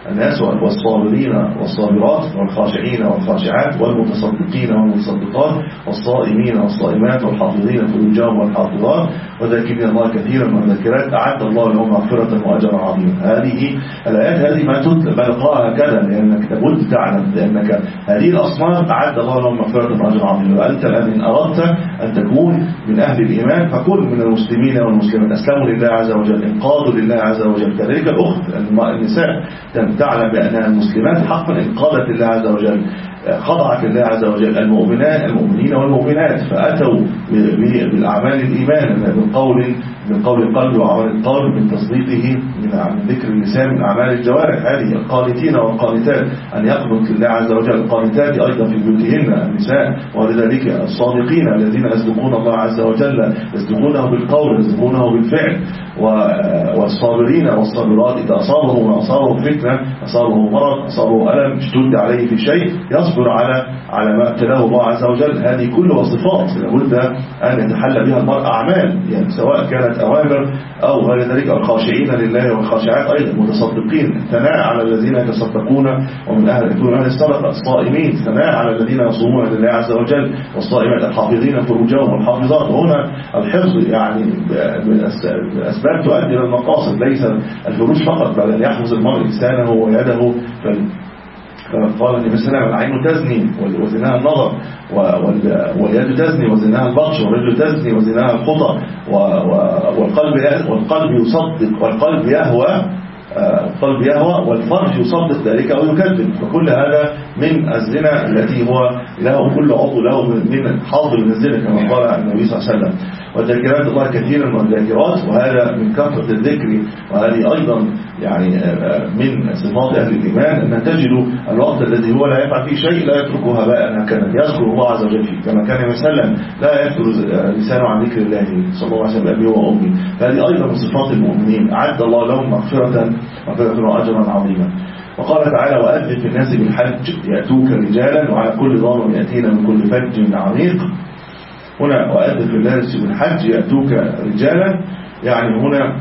الناس والصابرين والصابرات والخاشعين والخاشعات والمتصدقين والمتصدقات والصائمين والصائمات والحافظين فروجهم والحافظات وذاكرين الله كثيرا والذاكرات أعد الله لهم مغفرة وأجرا عظيما. هذه الآيات هذه ما تتلى بل قراءها كذا لأنك لابد تعلم لأنك هذه الأصناف أعد الله لهم مغفرة وأجرا عظيما. وأنت الآن إن أردت أن تكون من أهل الإيمان فكن من المسلمين والمسلمات أسلموا لله عز وجل انقادوا لله عز وجل. كذلك الأخت النساء تعلم بأنها المسلمات حقا انقادت لله عز وجل خضعت لله عز وجل المؤمنات المؤمنين والمؤمنات فأتوا بالأعمال الإيمان من قول من قول القلب وعمل القلب من تصديقه من ذكر اللسان من أعمال الجوارح. هذه القانتين والقانتات أن يقنط لله عز وجل القانتات أيضا في بيوتهن النساء ولذلك الصادقين الذين يصدقون الله عز وجل يصدقونه بالقول يصدقونه بالفعل والصابرين والصابرات إذا أصابه ما أصابه فتنة أصابه مرض أصابه ألم اشتد عليه في شيء يصبر على على ما ابتلاه الله عز وجل. هذه كلها صفات لابد أن يتحلى بها المرء أعمال يعني سواء كانت أوامر أو غير ذلك. الخاشعين لله والخاشعات أيضا متصدقين ثناء على الذين يتصدقون ومن أهل يكون أهل الصدقة. الصائمين ثناء على الذين يصومون لله عز وجل والصائمات الحافظين فروجهم والحافظات. هنا الحفظ يعني بأسباب تؤدي إلى المقاصد ليس الفروج فقط بل أن يحفظ المرء لسانه ويده قال النبي صلى الله عليه وسلم العين تزني وزناها النظر واليد تزني وزناها البطش والرجل تزني وزناها الخطى والقلب والقلب يصدق والقلب يهوى القلب يهوى والفرج يصدق ذلك أو يكذب. فكل هذا من الزنا التي هو له كل عضو له من حاضر من الزنا كما قال النبي صلى الله عليه وسلم. والذاكرات الله كثيرا والذاكرات وهذا من كثرة الذكر. وهذه أيضا يعني من صفات أهل الإيمان أن تجد الوقت الذي هو لا يفعل فيه شيء لا يتركه هباء هكذا يذكر الله عز وجل فيه كما كان مثلا لا يفتر لسانه عن ذكر الله صلى الله عليه وسلم أبي وأمي. فهذه أيضا من صفات المؤمنين أعد الله لهم مغفرة مغفرة وأجرا عظيما. وقال تعالى وأذن في الناس بالحج يأتوك رجالا وعلى كل ضامن يأتينا من كل فج عميق. هنا وأذن في الناس بالحج يأتوك رجالا يعني هنا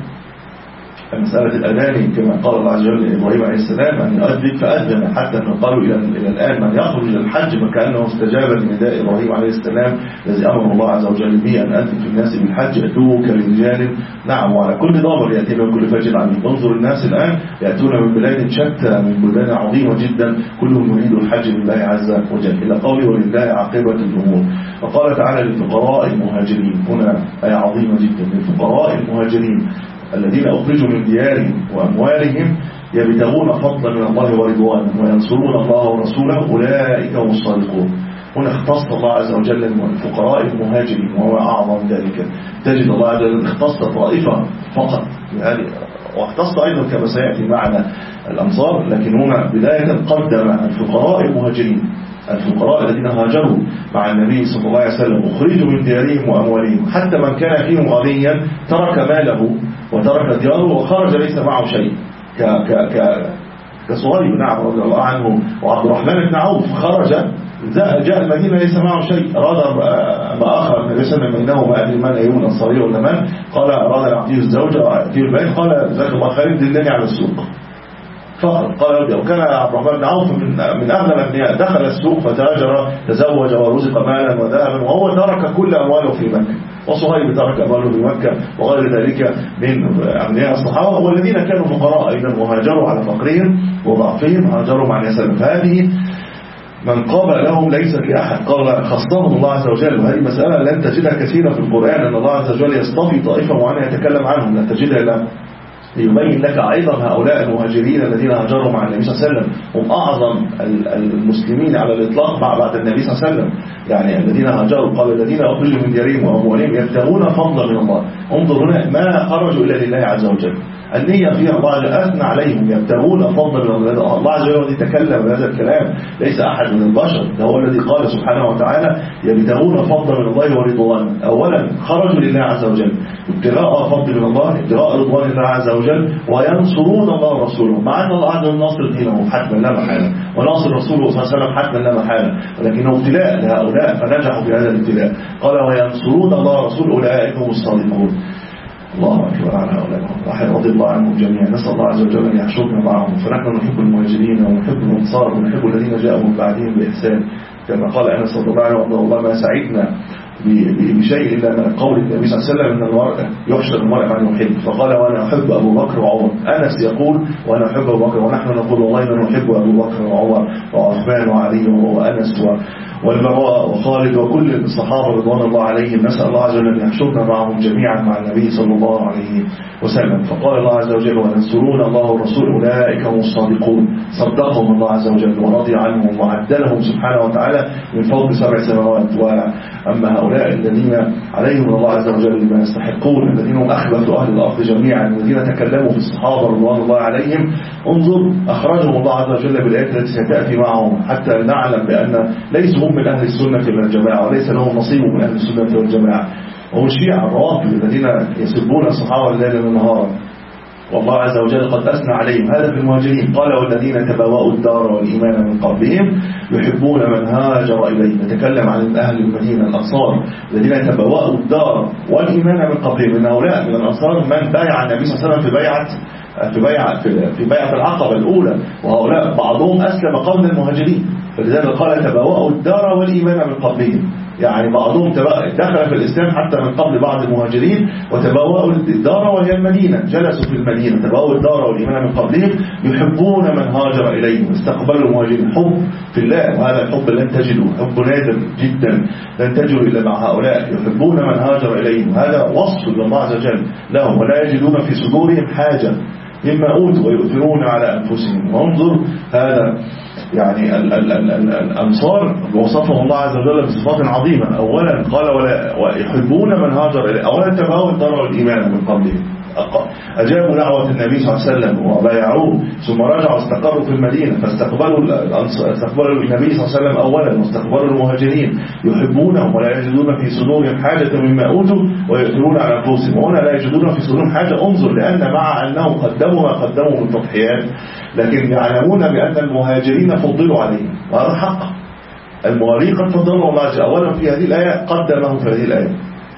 مسألة الأذان كما قال الله عز وجل لإبراهيم عليه السلام أن يؤذن فأذن حتى قالوا إلى إلى الآن من يخرج إلى الحج فكأنه استجاب لنداء إبراهيم عليه السلام الذي أمر الله عز وجل به أن أذن في الناس بالحج يأتوك رجال نعم وعلى كل ضامر يأتينا من كل فج عميق. انظر الناس الآن يأتون من بلاد شتى من بلدان عظيمة جدا كلهم يريدوا الحج لله عز وجل إلى قوله ولله عاقبة الأمور. وقال تعالى للفقراء المهاجرين هنا آية عظيمة جدا للفقراء المهاجرين الذين أخرجوا من ديارهم وأموالهم يبتغون فضلا من الله ورضوانا وينصرون الله ورسوله أولئك هم الصادقون. هنا اختص الله عز وجل الفقراء المهاجرين وهو أعظم ذلك. تجد الله عز وجل اختص طائفة فقط يعني واختص أيضا كما سيأتي معنا الأنصار لكن هنا بداية قدم الفقراء المهاجرين الفقراء الذين هاجروا مع النبي صلى الله عليه وسلم أخرجوا من ديارهم وأموالهم حتى من كان فيهم غنيا ترك ماله وترك دياره وخرج ليس معه شيء ك ك ك كصهيب نعم رضي الله عنه وعبد الرحمن بن عوف خرج جاء المدينة ليس معه شيء أراد ما آخر النبي صلى الله عليه وسلم إنه ما أدري من أيون أنصاري ولا من قال أراد أن يعطيه الزوجة ويعطيه البيت قال جزاك الله خير دلني على السوق فقط. قال وكان عبد الرحمن بن عوف من من أغنى الأغنياء دخل السوق فتاجر تزوج ورزق مالا وذهبا وهو ترك كل أمواله في مكة وصهيب ترك أمواله في مكة وغير ذلك من أغنياء الصحابة والذين كانوا فقراء أيضا وهاجروا على فقرهم وضعفهم هاجروا مع الناس. فهذه من قابل لهم ليست لأحد قال خصهم الله عز وجل. وهذه مسألة لن تجدها كثيرا في القرآن أن الله عز وجل يصطفي طائفة معينة يتكلم عنهم لن تجدها إلا ليبين لك أيضا هؤلاء المهاجرين الذين هاجروا مع النبي صلى الله عليه وسلم هم أعظم المسلمين على الإطلاق بعد النبي صلى الله عليه وسلم يعني الذين هاجروا قال الذين أخرجوا من ديارهم وأموالهم يبتغون فضلا من الله. انظر هنا ما خرجوا إلا لله عز وجل النية فيها الله أثنى عليهم يبتغون فضلا من الله. الله عز وجل يتكلم بهذا الكلام ليس أحد من البشر ده هو الذي قال سبحانه وتعالى يبتغون فضلا من الله ورضوانا. أولا خرجوا لله عز وجل ابتغاء فضل من الله ابتغاء رضوان الله عز وجل وينصرون الله ورسوله مع أن الله عز وجل ناصر دينه حتما لا محالة وناصر رسوله صلى الله عليه وسلم حتما لا محالة ولكنه ابتلاء لهؤلاء فنجحوا في هذا الابتلاء. قال وينصرون الله ورسوله أولئك هم الصادقون. الله أكبر على هؤلاء رضي الله عنهم جميعا. نسأل الله عز وجل أن يحشرنا معهم. فنحن نحب المهاجرين ونحب الأنصار ونحب الذين جاءوا من بعدهم بإحسان، كما قال أنس رضي الله عنه والله ما سعدنا بشيء إلا من قول النبي صلى الله عليه وسلم أن المرء يحشر المرء من يحب، فقال وأنا أحب أبو بكر وعمر. أنس يقول وأنا أحب أبو بكر، ونحن نقول والله ما نحب أبو بكر وعمر وعثمان وعلي وأنس والبراء وخالد وكل الصحابة رضوان الله عليهم. نسأل الله عز وجل أن يحشرنا معهم جميعا مع النبي صلى الله عليه وسلم. فقال الله عز وجل وينصرون الله والرسول أولئك هم الصادقون، صدقهم الله عز وجل ورضي عنهم وعدلهم سبحانه وتعالى من فوق سبع سماوات. وأما هؤلاء الذين عليهم الله عز وجل ما يستحقون، الذين هم أخبث أهل الأرض جميعا، الذين تكلموا في الصحابة رضوان الله عليهم، انظر أخرجهم الله عز وجل بالآيات التي ستأتي معهم حتى نعلم بأن ليسوا هم من أهل السنة والجماعة وليس لهم نصيب من أهل السنة والجماعة. وهم الشيعة الروافض الذين يسبون الصحابة ليلا ونهارا، والله عز وجل قد أثنى عليهم. هذا في المهاجرين قال والذين تبوأوا الدار والإيمان من قبلهم يحبون من هاجر إليه. نتكلم عن أهل المدينة الأنصار الذين تبوأوا الدار والإيمان من قبلهم. من هؤلاء من الأنصار من بايع النبي صلى الله عليه وسلم في بيعة في بيعة في بيعة العقبة الأولى، وهؤلاء بعضهم أسلم قبل المهاجرين، فلذلك قال تبوأوا الدار والإيمان من قبلهم، يعني بعضهم دخل في الإسلام حتى من قبل بعض المهاجرين، وتبوأوا الدار وهي المدينة، جلسوا في المدينة. تبوأوا الدار والإيمان من قبلهم يحبون من هاجر إليهم، استقبلوا المهاجرين حب في الله، وهذا الحب لن تجدوا، حب نادر جدا لن تجدوا إلا مع هؤلاء، يحبون من هاجر إليهم. هذا وصف لله عز وجل لهم، ولا يجدون في صدورهم حاجة مما أوتوا ويؤثرون على أنفسهم. وانظر هذا يعني ال ال ال ال الأنصار وصفهم الله عز وجل بصفات عظيمة. أولا قال ولا ويحبون من هاجر إليه، أولا تبعوا الدار والإيمان من قبلهم، أجابوا دعوة النبي صلى الله عليه وسلم وبايعوه، ثم رجعوا استقروا في المدينة فاستقبلوا استقبلوا النبي صلى الله عليه وسلم أولا، واستقبلوا المهاجرين يحبونهم ولا يجدون في صدورهم حاجة مما أوتوا ويؤثرون على أنفسهم. وهنا لا يجدون في صدورهم حاجة، انظر، لأن مع أنهم قدموا ما قدموا من تضحيات، لكن يعلمون بأن المهاجرين فضلوا عليهم، وهذا حق. المهاجرين قد فضلوا الله عز وجل أولا في هذه الآية، قدمهم في هذه الآية،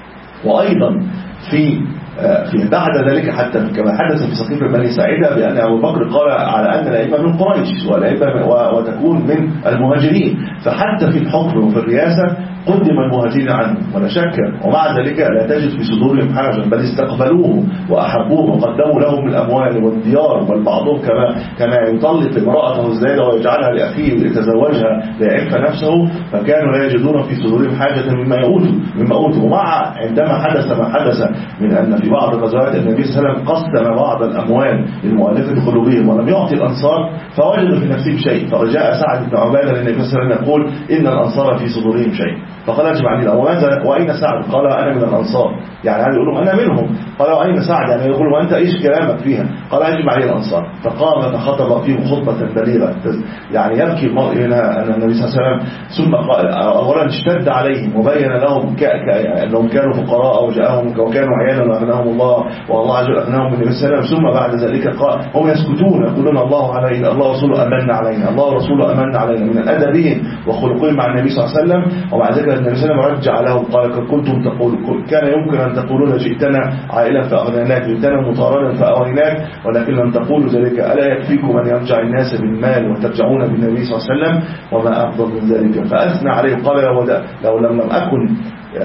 وأيضا في في بعد ذلك حتى كما حدث في سقيفة بني ساعدة بأن أبو بكر قال على أن الأئمة من قريش والأئمة وتكون من المهاجرين، فحتى في الحكم وفي الرئاسة قدم المهاجرين عنه ولا شك. ومع ذلك لا تجد في صدورهم حاجة، بل استقبلوه وأحبوه وقدموا لهم الأموال والديار، بل بعضهم كما كما يطلق امرأته الزايدة ويجعلها لأخيه ليتزوجها ليعف نفسه، فكانوا لا يجدون في صدورهم حاجة مما يؤتوا مما أوتوا. ومع عندما حدث ما حدث من أن في بعض غزوات النبي صلى الله عليه وسلم قسم بعض الأموال للمؤلفة قلوبهم ولم يعطي الأنصار، فوجدوا في نفسهم شيء، فجاء سعد بن عبادة للنبي صلى الله عليه وسلم يقول إن الأنصار في صدورهم شيء، فقال اجمع علينا. وأين سعد؟ قال أنا من الأنصار، يعني هذا يقول لهم أنا منهم. قال وأين سعد؟ يعني يقول وأنت إيش كلامك فيها؟ قال اجمع علينا الأنصار. فقام فخطب فيهم خطبة بليغة، يعني يبكي المرء هنا أن النبي صلى الله عليه وسلم ثم قال أولا اشتد عليهم وبين لهم أنهم كانوا فقراء وجاءهم وكانوا عيالا وأغناهم الله، والله عز وجل أغناهم بالنبي صلى الله عليه وسلم. ثم بعد ذلك قال هم يسكتون يقولون الله علينا، الله ورسوله أمن علينا، الله ورسوله أمن علينا، من أدبهم وخلقهم مع النبي صلى الله عليه وسلم. ومع ذلك النبي صلى الله عليه وسلم رجع لهم قال كنتم تقول كان يمكن أن تقولون جئتنا عائلا فأغنيناك، جئتنا مطاردا فأغنيناك، ولكن لم تقولوا ذلك. ألا يكفيكم أن يرجع الناس بالمال وترجعون بالنبي صلى الله عليه وسلم، وما أفضل من ذلك. فأثنى عليه قال لو لم أكن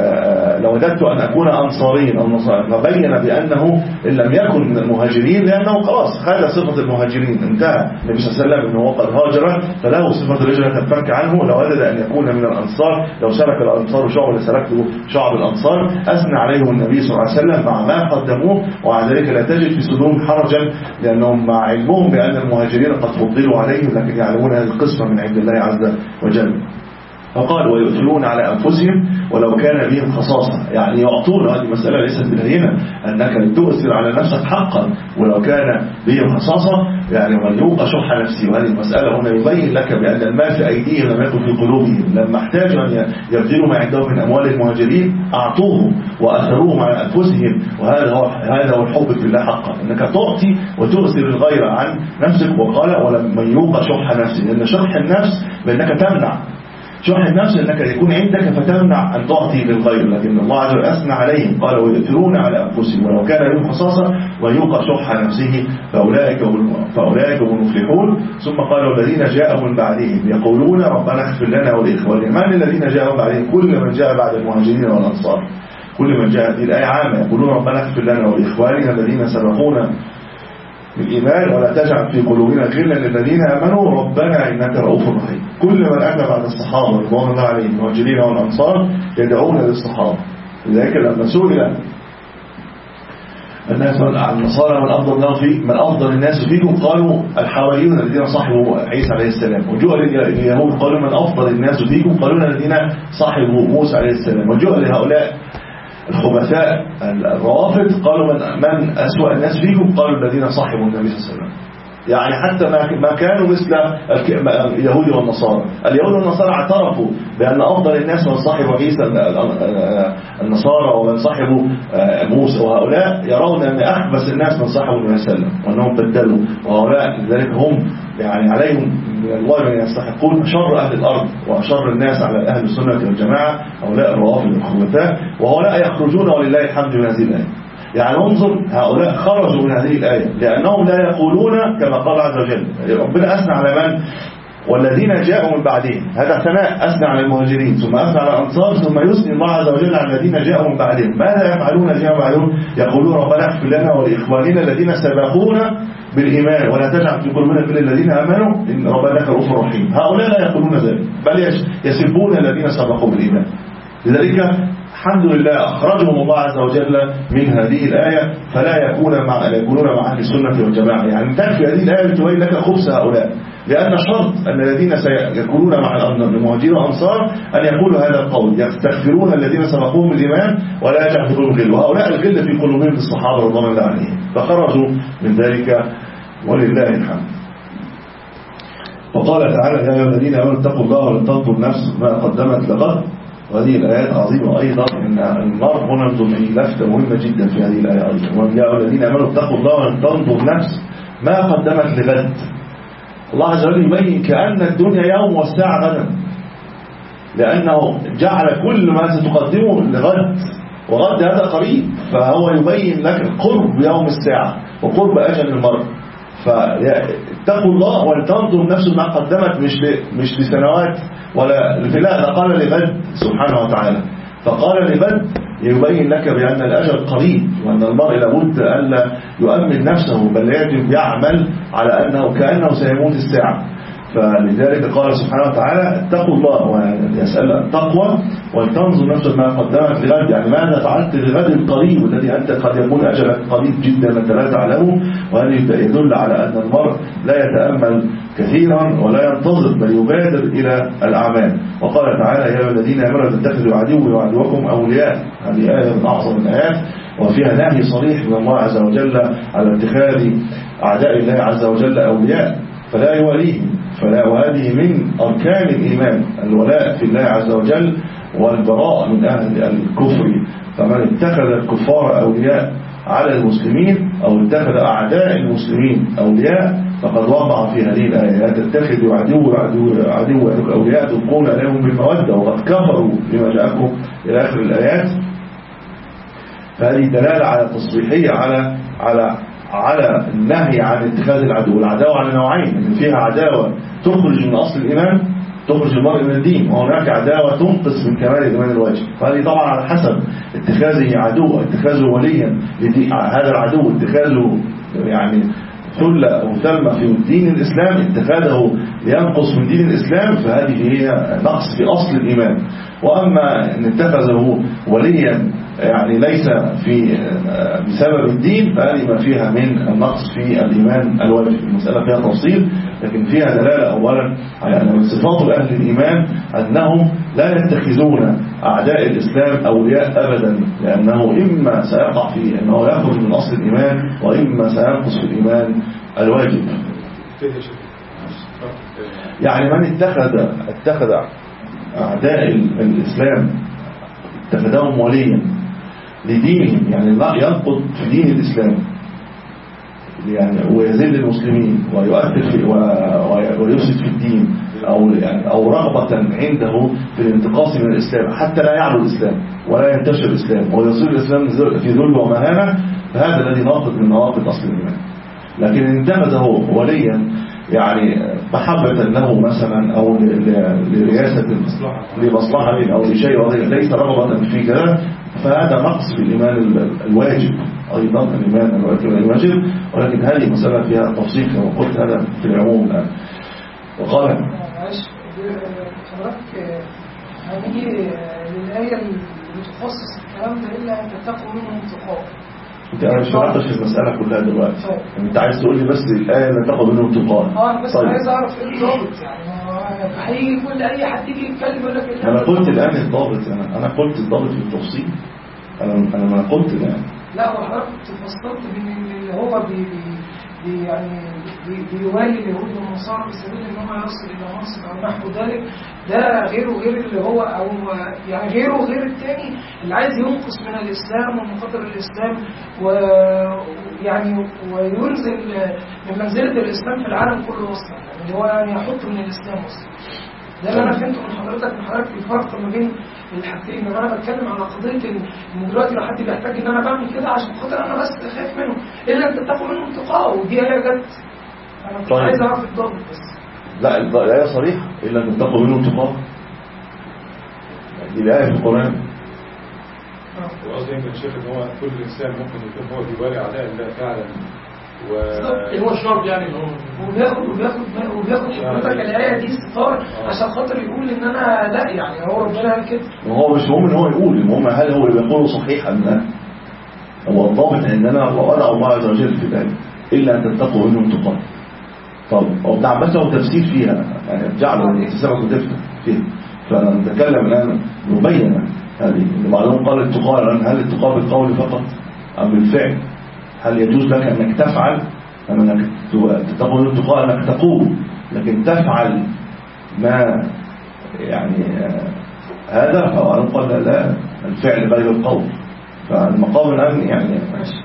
لو وددت أن أكون أنصاريا أو نصارى، فبين بأنه إن لم يكن من المهاجرين لأنه خلاص هذا صفة المهاجرين انتهى. النبي صلى الله عليه وسلم أنه قد هاجر فله صفة الهجرة تنفك عنه. لو ودد أن يكون من الأنصار لو سلك الأنصار شعب لسلكته شعب الأنصار. أثنى عليه النبي صلى الله عليه وسلم مع ما قدموه، ومع ذلك لا تجد في صدورهم حرجا، لأنهم مع علمهم بأن المهاجرين قد فضلوا عليهم، لكن يعلمون هذه القسمة من عند الله عز وجل. فقال ويؤثرون على أنفسهم ولو كان بهم خصاصة، يعني يعطون. هذه مسألة ليست بالهينة أنك تؤثر على نفسك حقا ولو كان بهم خصاصة، يعني من يوق شح نفسه. وهذه المسألة هنا يبين لك بأن المال في أيديهم لم يكن في قلوبهم، لما احتاجوا أن يبذلوا ما عندهم من أموال المهاجرين أعطوهم وأثروهم على أنفسهم. وهذا هو هذا هو الحب في الله حقا، أنك تعطي وتؤثر الغير عن نفسك. وقال ولمن يوق شح نفسه، لأن شح النفس بأنك تمنع شح النفس أنك يكون عندك فتمنع أن تعطي للغير، لكن الله عز وجل أثنى عليهم قال ويؤثرون على أنفسهم ولو كان لهم خصاصة ويوقع شح نفسه فأولئك هم فأولئك هم المفلحون. ثم قال والذين جاءوا من بعدهم يقولون ربنا اغفر لنا ولإخواننا. من الذين جاءوا بعدهم؟ كل من جاء بعد المهاجرين والأنصار، كل من جاء في الآية عامة. يقولون ربنا اغفر لنا ولإخواننا الذين سبقونا بالإيمان ولا تجعل في قلوبنا غلا للذين آمنوا ربنا إنك رؤوف رحيم. كل من أتى بعد الصحابة رضوان الله عليهم المهاجرين والأنصار يدعون للصحابة. لذلك لما سئل الناس عن النصارى من أفضل الناس فيك من أفضل الناس فيكم قالوا الحواريون الذين صاحبوا عيسى عليه السلام. وجاء اليهود قالوا من أفضل الناس فيكم قالوا الذين صاحبوا موسى عليه السلام. وجاء لهؤلاء الخبثاء الروافض قالوا من, من أسوأ الناس فيكم قالوا الذين صاحبوا النبي صلى الله عليه وسلم. يعني حتى ما كانوا مثل اليهود والنصارى. اليهود والنصارى اعترفوا بأن أفضل الناس من صاحبوا عيسى النصارى ومن صاحبوا موسى، وهؤلاء يرون أن أخبث الناس من صاحبوا النبي صلى الله عليه وسلم وأنهم بدلوا، وهؤلاء لذلك هم يعني عليهم من الله من يستحقون شر أهل الأرض وشر الناس على أهل السنة والجماعة هؤلاء الروافض الخبثاء، وهؤلاء يخرجون ولله الحمد من هذه الآية. يعني انظر هؤلاء خرجوا من هذه الآية لأنهم لا يقولون كما قال عز وجل. ربنا أثنى على من؟ والذين جاءوا من بعدهم، هذا ثناء أثنى على المهاجرين ثم أثنى على الأنصار ثم يثني الله عز وجل على الذين جاءوا من بعدهم. ماذا يفعلون الذين بعدهم؟ يقولون ربنا اغفر لنا ولإخواننا الذين سبقونا بالإيمان ولا تجعل في قلوبنا غلا للذين آمنوا إن ربنا إنك رؤوف رحيم. هؤلاء لا يقولون ذلك بل يسبون الذين سبقوا بالإيمان. لذلك الحمد لله أخرجهم الله عز وجل من هذه الآية فلا يكون مع يكونون مع أهل السنة والجماعة. يعني تكفي هذه الآية لتبين لك خبث هؤلاء، لأن شرط أن الذين سيكونون مع المهاجرين والأنصار أن يقولوا هذا القول يستغفرون الذين سبقوهم بالإيمان ولا يجعل في قلوبهم غل، وهؤلاء الغل في قلوبهم الصحابة رضوان الله عليهم فخرجوا من ذلك ولله الحمد. وقال تعالى يا أيها الذين آمنوا اتقوا الله ولتنظر نفس ما قدمت لغد. وهذه الآيات عظيمة أيضا إن المرء هنا ننظر لفتة مهمة جدا في هذه الآية أيضا. يا أيها الذين آمنوا اتقوا الله ولتنظر نفس ما قدمت لغد. الله عز وجل يبين كأن الدنيا يوم والساعة غدا، لأنه جعل كل ما ستقدمه لغد، وغد هذا قريب، فهو يبين لك قرب يوم الساعة وقرب أجل المرء. فاتقوا الله ولتنظر نفس ما قدمت مش مش لسنوات ولا لا، قال لغد سبحانه وتعالى. فقال لغد يبين لك بأن الأجل قريب وأن المرء لابد ألا يؤمن نفسه بل يجب يعمل على أنه كأنه سيموت الساعة. فلذلك قال سبحانه وتعالى اتقوا الله ويسأل التقوى ولتنظر نفس ما قدمت لغد. يعني ماذا فعلت لغد القريب الذي أنت قد يكون أجلك قريب جدا أنت لا تعلمه. وهذا يدل على أن المرء لا يتأمل كثيرا ولا ينتظر بل يبادر إلى الأعمال. وقال تعالى يا أيها الذين آمنوا تتخذوا عدوي وعدوكم أولياء. هذه آية من أعظم الآيات وفيها نهي صريح من الله عز وجل على اتخاذ أعداء الله عز وجل أولياء فلا يواليهم. فلا وهذه من أركان الإيمان الولاء في الله عز وجل والبراء من أهل الكفر. فمن اتخذ الكفار أولياء على المسلمين أو اتخذ أعداء المسلمين أولياء فقد وقع في هذه الآية تتخذوا عدو عدو عدو أولياء تلقون لهم بالمودة وقد كفروا بما جاءكم إلى آخر الآيات. فهذه دلالة على تصريحية على على على النهي عن اتخاذ العدو. العداوة على نوعين، ان فيها عداوة تخرج من أصل الإيمان تخرج المرء من الدين، وهناك عداوة تنقص من كمال الإيمان الواجب. فهذه طبعا على حسب اتخاذه عدو اتخاذه وليا هذا العدو اتخاذه يعني ثلة أو ثلمة في دين الإسلام اتخاذه لينقص من دين الإسلام فهذه هي نقص في أصل الإيمان. وأما ان اتخذه وليا يعني ليس في بسبب الدين فهذه ما فيها من النقص في الإيمان الواجب. المسألة فيها تفصيل لكن فيها دلالة أولا على أن من صفات أهل الإيمان أنهم لا يتخذون أعداء الإسلام أولياء أبدا، لأنه إما سيقع في أنه يخرج من أصل الإيمان وإما سينقص في الإيمان الواجب. يعني من اتخذ اتخذ أعداء الإسلام اتخذهم وليا لدينهم، يعني لا ينقض في دين الإسلام يعني ويزيد المسلمين ويؤثر في ويفسد في الدين أو يعني أو رغبة عنده في الانتقاص من الإسلام حتى لا يعلو الإسلام ولا ينتشر الإسلام ويصير الإسلام في ذل ومهانة، فهذا الذي ناقض من نواقض أصل الإيمان. لكن إن اتخذه وليا يعني محبة له مثلا أو لرياسة لمصلحة أو لشيء ليس رغبة في كذا، فهذا نقص في الإيمان الواجب أيضا، الإيمان الواجب. ولكن هذه مسألة فيها تفصيل كما قلت هذا في العموم الآن. وقال حضرتك هنيجي للآية اللي بتخصص الكلام ده إلا أن تتقوا منهم انتقام. انت انا مش شرحتش المسألة كلها دلوقتي، انت عايز تقول لي بس الآية اللي تاخد منهم انتقام. اه انا بس طيب. عايز اعرف ايه الضابط يعني. هيجي كل اي حد يجي يتكلم يقول لك انا قلت الآن الضابط، انا انا قلت الضابط في التفصيل. انا انا ما قلت الآن. لا هو حضرتك فصلت بين اللي هو بي بي يعني بي بيوالي اليهود والنصارى بسبيل ان هم يصل الى منصب او نحو ذلك، ده غيره غير اللي هو او يعني غيره غير الثاني اللي عايز ينقص من الاسلام ومن قدر الاسلام ويعني وينزل من منزله الاسلام في العالم كله اصلا، يعني اللي هو يعني يحط من الاسلام اصلا. ده اللي انا فهمته من حضرتك من حضرتك الفرق ما بين الحاجتين. ان انا بتكلم على قضيه ان دلوقتي لو حد بيحتاج ان انا بعمل كده عشان خاطر انا بس خايف منه الا انت تاخد منه انتقاء، ودي هي جت. انا كنت طيب. عايز اعرف الضابط بس. لا الايه صريحه الا ان تاخد منه انتقاء، دي الايه في القران. وقصدي يمكن شايف ان هو كل انسان ممكن يكون هو بيوالي اعداء الله فعلا و هو الشرط يعني هو وبياخد وبياخد وبياخد حضرتك الايه دي ستار عشان خاطر يقول ان انا لا يعني هو ربنا قال كده. وهو مش مهم ان هو يقول، المهم هل هو اللي بيقوله صحيح ام لا. هو الضابط ان انا وضع الله عز وجل في بالي الا ان تتقوا منهم انتقام. طب ابن عباس له تفسير فيها يعني جعله سبب وتفتح فيها، فنتكلم الان مبينا هذه بعضهم قال التقاء، هل التقاء بالقول فقط ام بالفعل؟ هل يجوز لك أنك تفعل أنك تقول التقاء أنك تقول لكن تفعل ما يعني هذا؟ فأنا قال لا الفعل غير القول. فالمقام الآن يعني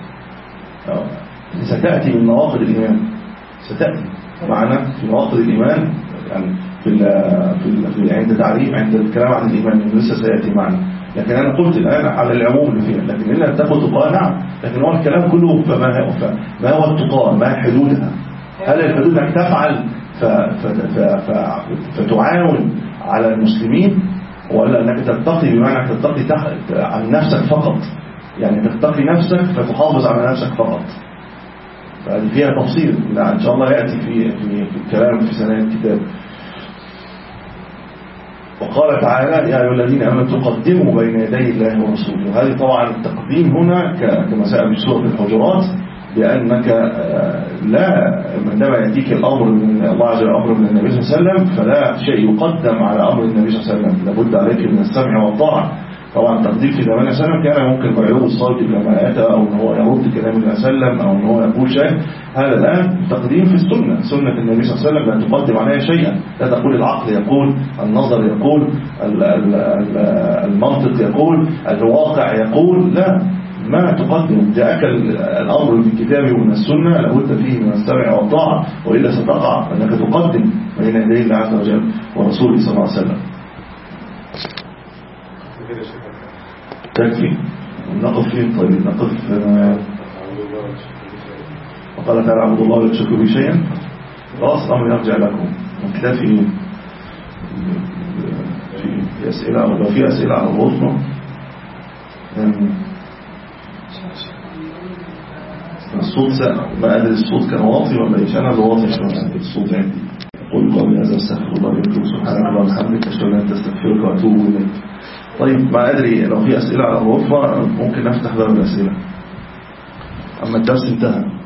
ستأتي من نواقض الإيمان، ستأتي معنا في نواقض الإيمان يعني في ال في ال عند تعريف عند الكلام عن الإيمان لسه سيأتي معنا. لكن أنا قلت الآن على العموم اللي فيها، لكن إلا أن تاخد تقاء نعم، لكن هو الكلام كله فما هو ما هو التقاء، ما حدودها؟ هل الحدود أنك تفعل ف ف ف ف فتعاون على المسلمين، ولا أنك تتقي بمعنى أنك تتقي عن نفسك فقط، يعني تتقي نفسك فتحافظ على نفسك فقط؟ فهذه فيها تفصيل إن شاء الله يأتي في في, في الكلام في سنة الكتاب. وقال تعالى يا أيها الذين آمنوا تقدموا بين يدي الله ورسوله. هذه طبعا التقديم هنا كما سأل في سورة الحجرات، بأنك لا عندما يأتيك الأمر من الله عز وجل أمر من النبي صلى الله عليه وسلم فلا شيء يقدم على أمر النبي صلى الله عليه وسلم، لابد عليك من السمع والطاعة. طبعا التقديم في زمان السلام كان ممكن بعيوب الصوت لما أتى أو أن هو يرد كلام النبي صلى الله عليه وسلم أو أن هو يقول شيء. هذا الآن تقديم في السنة، سنة النبي صلى الله عليه وسلم لا تقدم عليها شيئا، لا تقول العقل يقول، النظر يقول، المنطق يقول، الواقع يقول، لا ما تقدم. جاءك الأمر في الكتاب ومن السنة لابد فيه من السمع والطاعة، وإلا ستقع أنك تقدم بين يدي الله عز وجل ورسوله صلى الله عليه وسلم. تكفي نقف فين؟ طيب نقف وقال تعالى عبد الله لا تشركوا به شيئا. خلاص الأمر يرجع لكم، نكتفي في أسئلة أو لو في أسئلة على الغرفة. الصوت سأل ما أدري الصوت كان واطي ولا إيش، أنا اللي واطي شوية الصوت عندي. قل قولي هذا استغفر الله لكم سبحانك اللهم وبحمدك أشهد أن لا إله إلا أنت أستغفرك وأتوب إليك. طيب ما أدري لو في أسئلة على الغرفة ممكن نفتح باب الأسئلة، أما الدرس انتهى.